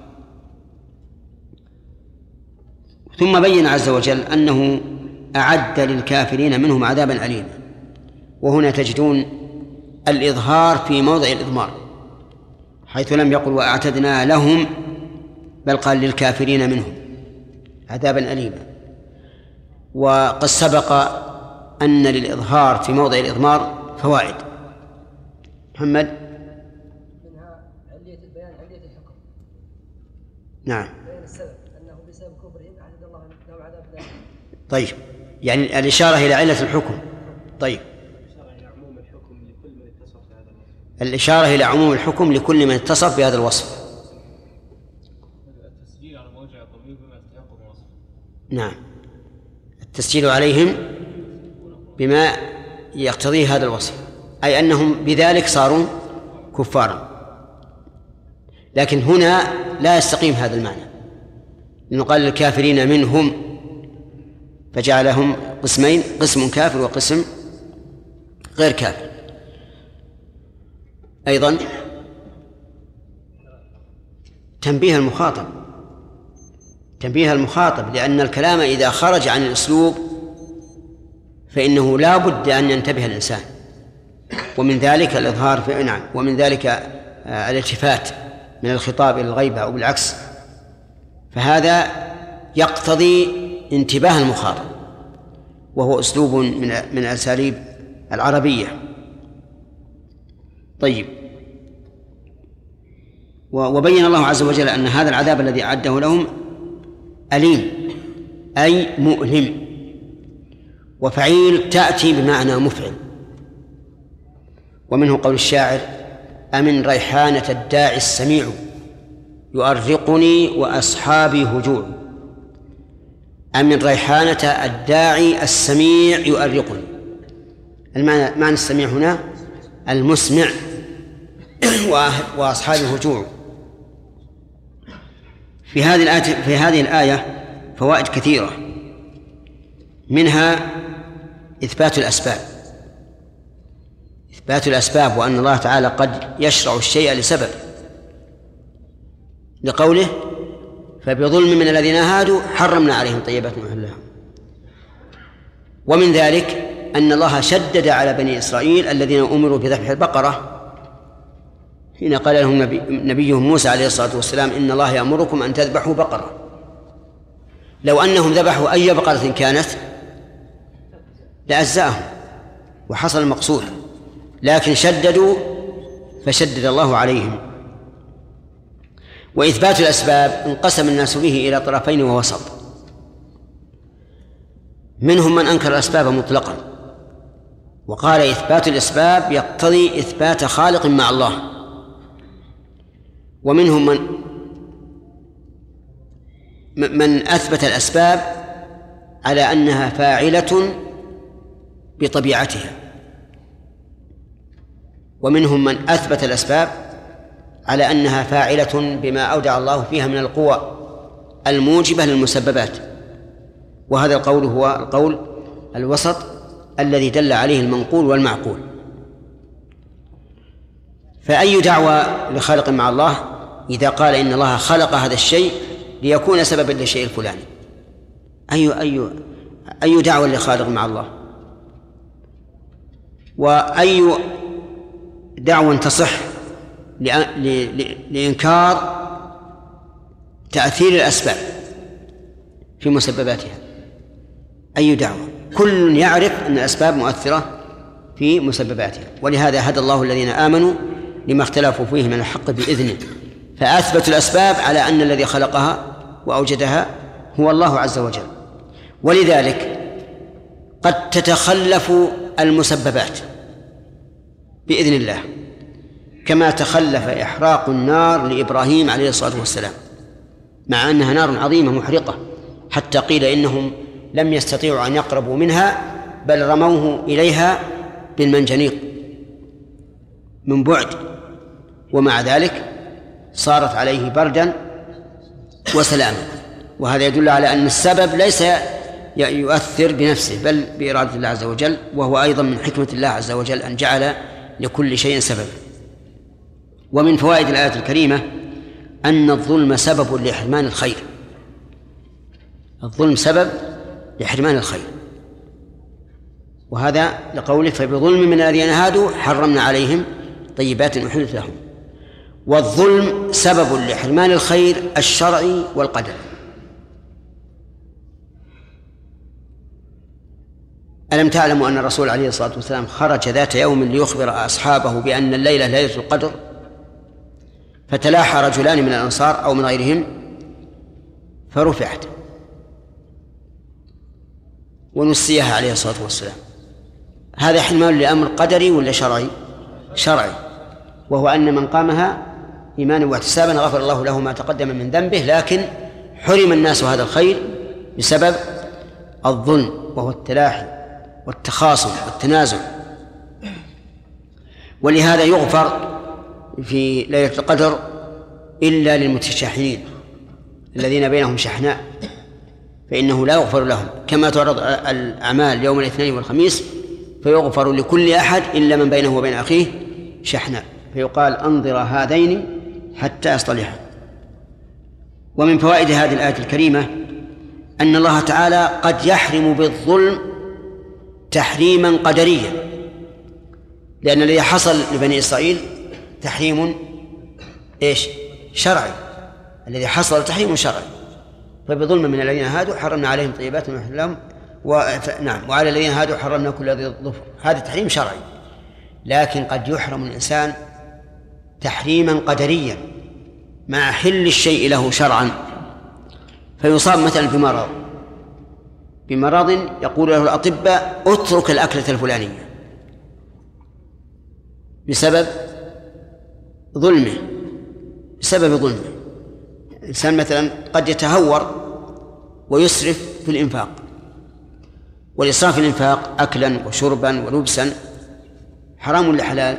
S1: ثم بين عز وجل أنه أعد للكافرين منهم عذابا أليما، وهنا تجدون الإظهار في موضع الإضمار، حيث لم يقل وأعتدنا لهم، بل قال للكافرين منهم عذابا أليما. وقد سبق أن للإظهار في موضع الإضمار فوائد. محمد.
S7: منها علية البيان، علية الحكم.
S1: نعم.
S7: بيان السبب أنه بسبب كفرهم أعد الله لهم عذاب دائم.
S1: طيب، يعني الإشارة إلى علة الحكم. طيب. الإشارة إلى عموم الحكم لكل من اتصف بهذا الوصف.
S5: التسجيل على موجع الضمير بما يستحق الوصف.
S1: نعم، التسجيل عليهم بما يقتضيه هذا الوصف، أي أنهم بذلك صاروا كفارا. لكن هنا لا يستقيم هذا المعنى، لأنه قال للكافرين منهم فجعلهم قسمين، قسم كافر وقسم غير كافر. أيضا تنبيه المخاطب، لأن الكلام إذا خرج عن الأسلوب فإنه لا بد أن ينتبه الإنسان، ومن ذلك الإظهار نعم، ومن ذلك الالتفات من الخطاب إلى الغيبة أو بالعكس، فهذا يقتضي انتباه المخاطب، وهو أسلوب من الأساليب العربية. طيب، وبين الله عز وجل أن هذا العذاب الذي أعده لهم أليم أي مؤلم، وفعيل تأتي بمعنى مفعل. ومنه قول الشاعر: أمن ريحانة الداعي السميع يؤرقني وأصحابي هجوع. أمن ريحانة الداعي السميع يؤرقني، معنى السميع هنا المسمع، وأصحابي هجوع. في هذه الآية فوائد كثيرة، منها إثبات الأسباب، وأن الله تعالى قد يشرع الشيء لسبب، لقوله: فبظلم من الذين هادوا حرمنا عليهم طيبات أحلها. ومن ذلك أن الله شدد على بني إسرائيل الذين أمروا بذبح البقرة حين قال لهم نبيهم موسى عليه الصلاة والسلام: إن الله يأمركم أن تذبحوا بقرة. لو أنهم ذبحوا أي بقرة كانت لأجزأهم وحصل المقصود، لكن شددوا فشدد الله عليهم. وإثبات الأسباب انقسم الناس به إلى طرفين ووسط، منهم من أنكر الأسباب مطلقا وقال إثبات الأسباب يقتضي إثبات خالق مع الله، ومنهم من أثبت الأسباب على أنها فاعلة بطبيعتها، ومنهم من أثبت الأسباب على أنها فاعلة بما أودع الله فيها من القوى الموجبة للمسببات، وهذا القول هو القول الوسط الذي دل عليه المنقول والمعقول. فأي دعوة لخالق مع الله إذا قال إن الله خلق هذا الشيء ليكون سببا للشيء الفلاني؟ أي دعوة لخالق مع الله؟ وأي دعوة تصح لإنكار تأثير الأسباب في مسبباتها؟ أي دعوة؟ كل يعرف أن الأسباب مؤثرة في مسبباتها، ولهذا هدى الله الذين آمنوا لما اختلفوا فيه من الحق بإذنه، فأثبتوا الأسباب على أن الذي خلقها وأوجدها هو الله عز وجل. ولذلك قد تتخلف المسببات بإذن الله، كما تخلف إحراق النار لإبراهيم عليه الصلاة والسلام، مع أنها نار عظيمة محرقة، حتى قيل إنهم لم يستطيعوا أن يقربوا منها بل رموه إليها بالمنجنيق من بعد، ومع ذلك صارت عليه بردا وسلاما. وهذا يدل على أن السبب ليس يؤثر بنفسه بل بإرادة الله عز وجل، وهو أيضا من حكمة الله عز وجل أن جعل لكل شيء سببا. ومن فوائد الآية الكريمة أن الظلم سبب لحرمان الخير، الظلم سبب لحرمان الخير، وهذا لقوله فبظلم من الذين هادوا حرمنا عليهم طيبات أحلت لهم. والظلم سبب لحرمان الخير الشرعي والقدري. ألم تعلموا أن الرسول عليه الصلاة والسلام خرج ذات يوم ليخبر أصحابه بأن الليلة ليلة القدر، فتلاحى رجلان من الأنصار أو من غيرهم فرفعت ونسيها عليه الصلاة والسلام. هذا حمال لأمر قدري ولا شرعي؟ شرعي، وهو أن من قامها إيمانا واحتسابا غفر الله له ما تقدم من ذنبه، لكن حرم الناس هذا الخير بسبب الظلم، وهو التلاحي والتخاصم والتنازع. ولهذا يغفر في ليلة القدر إلا للمتشاحنين الذين بينهم شحناء، فإنه لا يغفر لهم، كما تعرض الأعمال يوم الاثنين والخميس فيغفر لكل أحد إلا من بينه وبين أخيه شحناء، فيقال أنظر هذين حتى يصطلحا. ومن فوائد هذه الآية الكريمة أن الله تعالى قد يحرم بالظلم تحريما قدريا، لأن الذي حصل لبني إسرائيل تحريم شرعي، الذي حصل تحريم شرعي، فبظلم من الذين هادوا حرمنا عليهم طيبات أحلت لهم وعلى الذين هادوا حرمنا كل ذي ظفر، هذا تحريم شرعي. لكن قد يحرم الإنسان تحريما قدريا مع حل الشيء له شرعا، فيصاب مثلا بمرض يقول له الأطباء اترك الأكلة الفلانية بسبب ظلمه. الإنسان مثلا قد يتهور ويسرف في الإنفاق، والإسراف في الإنفاق أكلا وشربا ولبسا حرام ولا حلال؟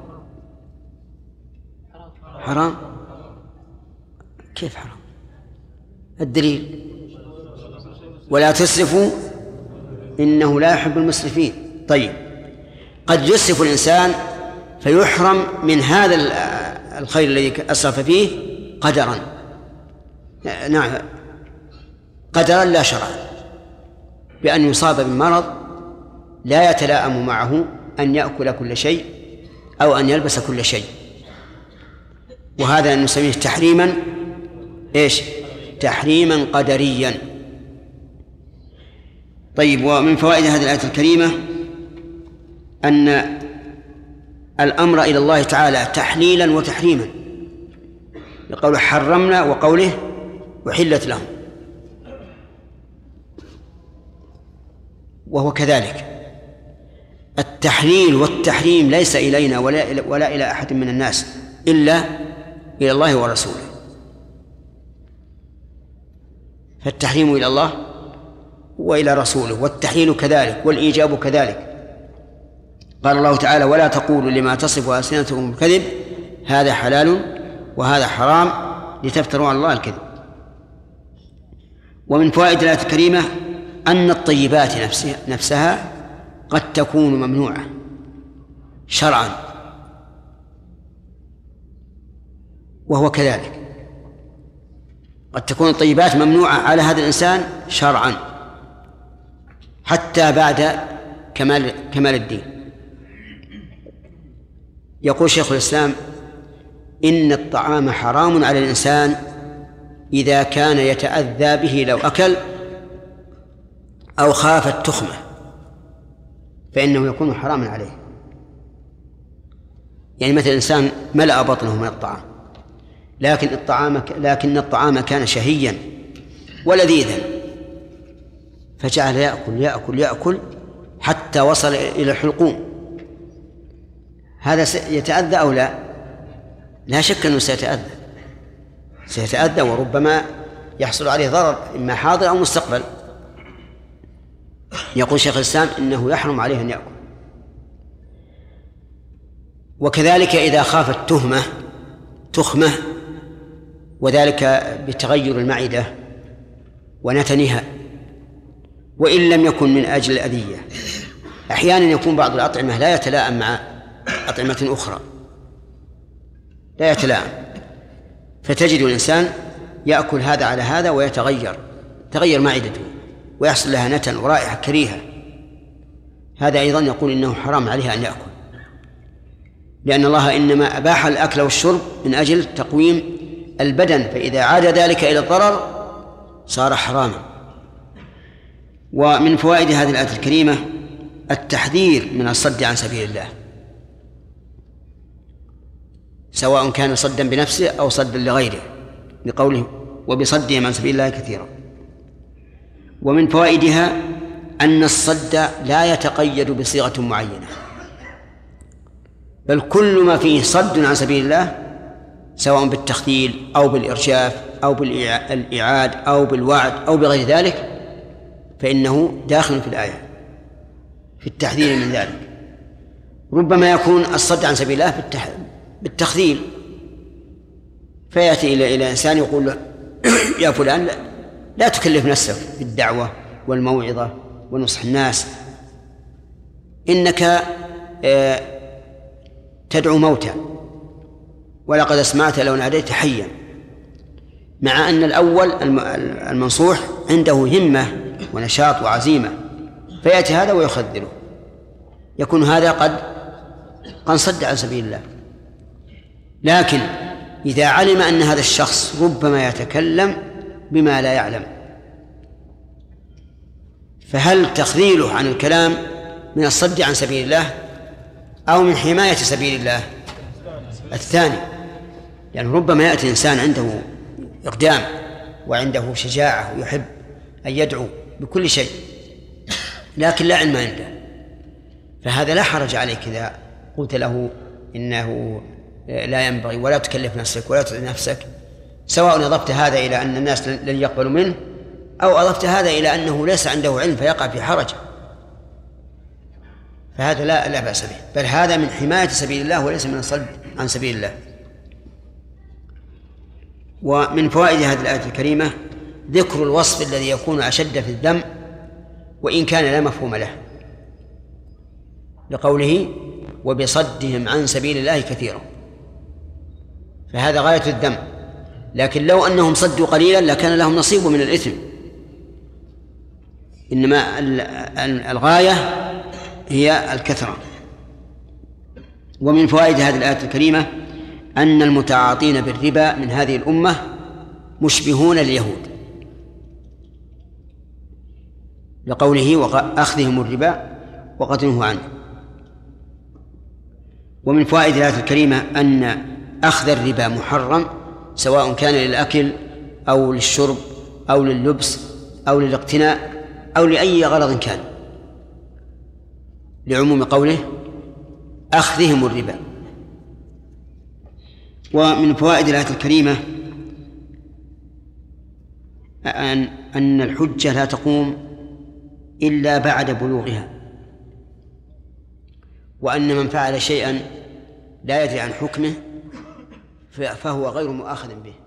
S1: حرام. كيف حرام؟ الدليل ولا تسرفوا إنه لا يحب المسرفين. طيب، قد يسرف الإنسان فيحرم من هذا الخير الذي أسرف فيه قدرا، نعم قدرا لا شرعا، بأن يصاب بمرض لا يتلائم معه أن يأكل كل شيء أو أن يلبس كل شيء، وهذا نسميه تحريما تحريما قدريا. طيب، ومن فوائد هذه الآية الكريمة أن الأمر إلى الله تعالى تحليلا وتحريما، لقوله حرمنا وقوله وحلت لهم، وهو كذلك. التحليل والتحريم ليس إلينا ولا إلى أحد من الناس إلا إلى الله ورسوله، فالتحريم إلى الله وإلى رسوله، والتحليل كذلك، والإيجاب كذلك. قال الله تعالى ولا تقولوا لما تصف ألسنتكم الكذب هذا حلال وهذا حرام لتفتروا على الله الكذب. ومن فوائد الآية الكريمة أن الطيبات نفسها قد تكون ممنوعة شرعا، وهو كذلك، قد تكون الطيبات ممنوعة على هذا الإنسان شرعا حتى بعد كمال الدين. يقول شيخ الإسلام: إن الطعام حرام على الإنسان إذا كان يتأذى به لو أكل أو خاف التخمة، فإنه يكون حراما عليه. يعني مثل الإنسان ملأ بطنه من الطعام، لكن الطعام كان شهيا ولذيذا، فجعل يأكل حتى وصل إلى الحلقوم، هذا يتأذى أو لا؟ لا شك أنه سيتأذى وربما يحصل عليه ضرر إما حاضر أو مستقبل. يقول شيخ الإسلام: إنه يحرم عليه أن يأكل. وكذلك إذا خافت تخمة، وذلك بتغير المعدة ونتنها، وإن لم يكن من أجل الأذية. أحيانا يكون بعض الأطعمة لا يتلائم مع أطعمة أخرى، لا يتلائم، فتجد الإنسان يأكل هذا على هذا وتغير معدته ويحصل لها نتن ورائحة كريهة. هذا أيضا يقول إنه حرام عليه أن يأكل، لأن الله إنما أباح الأكل والشرب من أجل تقويم البدن، فإذا عاد ذلك إلى الضرر صار حراما. ومن فوائد هذه الآية الكريمة التحذير من الصد عن سبيل الله، سواء كان صدا بنفسه أو صدا لغيره، لقوله: وبصدهم عن سبيل الله كثيرا. ومن فوائدها أن الصد لا يتقيد بصيغة معينة، بل كل ما فيه صد عن سبيل الله سواء بالتخذيل أو بالإرجاف أو بالإعاد أو بالوعد أو بغير ذلك فإنه داخل في الآية في التحذير من ذلك. ربما يكون الصد عن سبيل الله بالتخذيل، فيأتي إلى إنسان يقول له: يا فلان لا تكلف نفسك بالدعوة والموعظة ونصح الناس، إنك تدعو موتى ولقد أسمعت لو ناديت حيا، مع أن الأول المنصوح عنده همة ونشاط وعزيمة، فيأتي هذا ويخذله، يكون هذا قد صد عن سبيل الله. لكن إذا علم أن هذا الشخص ربما يتكلم بما لا يعلم، فهل تخذيله عن الكلام من الصد عن سبيل الله أو من حماية سبيل الله؟ الثاني، يعني ربما يأتي إنسان عنده إقدام وعنده شجاعة ويحب أن يدعو بكل شيء، لكن لا علم عنده، فهذا لا حرج عليك إذا قلت له إنه لا ينبغي ولا تكلف نفسك ولا تتعب نفسك، سواء أضفت هذا إلى أن الناس لن يقبلوا منه أو أضفت هذا إلى أنه ليس عنده علم فيقع في حرج، فهذا لا بأس به، بل هذا من حماية سبيل الله وليس من الصد عن سبيل الله. ومن فوائد هذه الآية الكريمة ذكر الوصف الذي يكون أشد في الذم وإن كان لا مفهوم له، لقوله: وبصدهم عن سبيل الله كثيرا، فهذا غاية الذم، لكن لو أنهم صدوا قليلا لكان لهم نصيب من الإثم، إنما الغاية هي الكثرة. ومن فوائد هذه الآية الكريمة أن المتعاطين بالربا من هذه الأمة مشبهون اليهود، لقوله: وأخذهم الربا وقد نهوا عنه. ومن فوائد الآية الكريمة أن أخذ الربا محرم، سواء كان للأكل أو للشرب أو لللبس أو للاقتناء أو لأي غرض كان، لعموم قوله: أخذهم الربا. ومن فوائد الآية الكريمة أن الحجة لا تقوم إلا بعد بلوغها، وأن من فعل شيئا لا يدري عن حكمه فهو غير مؤاخذ به.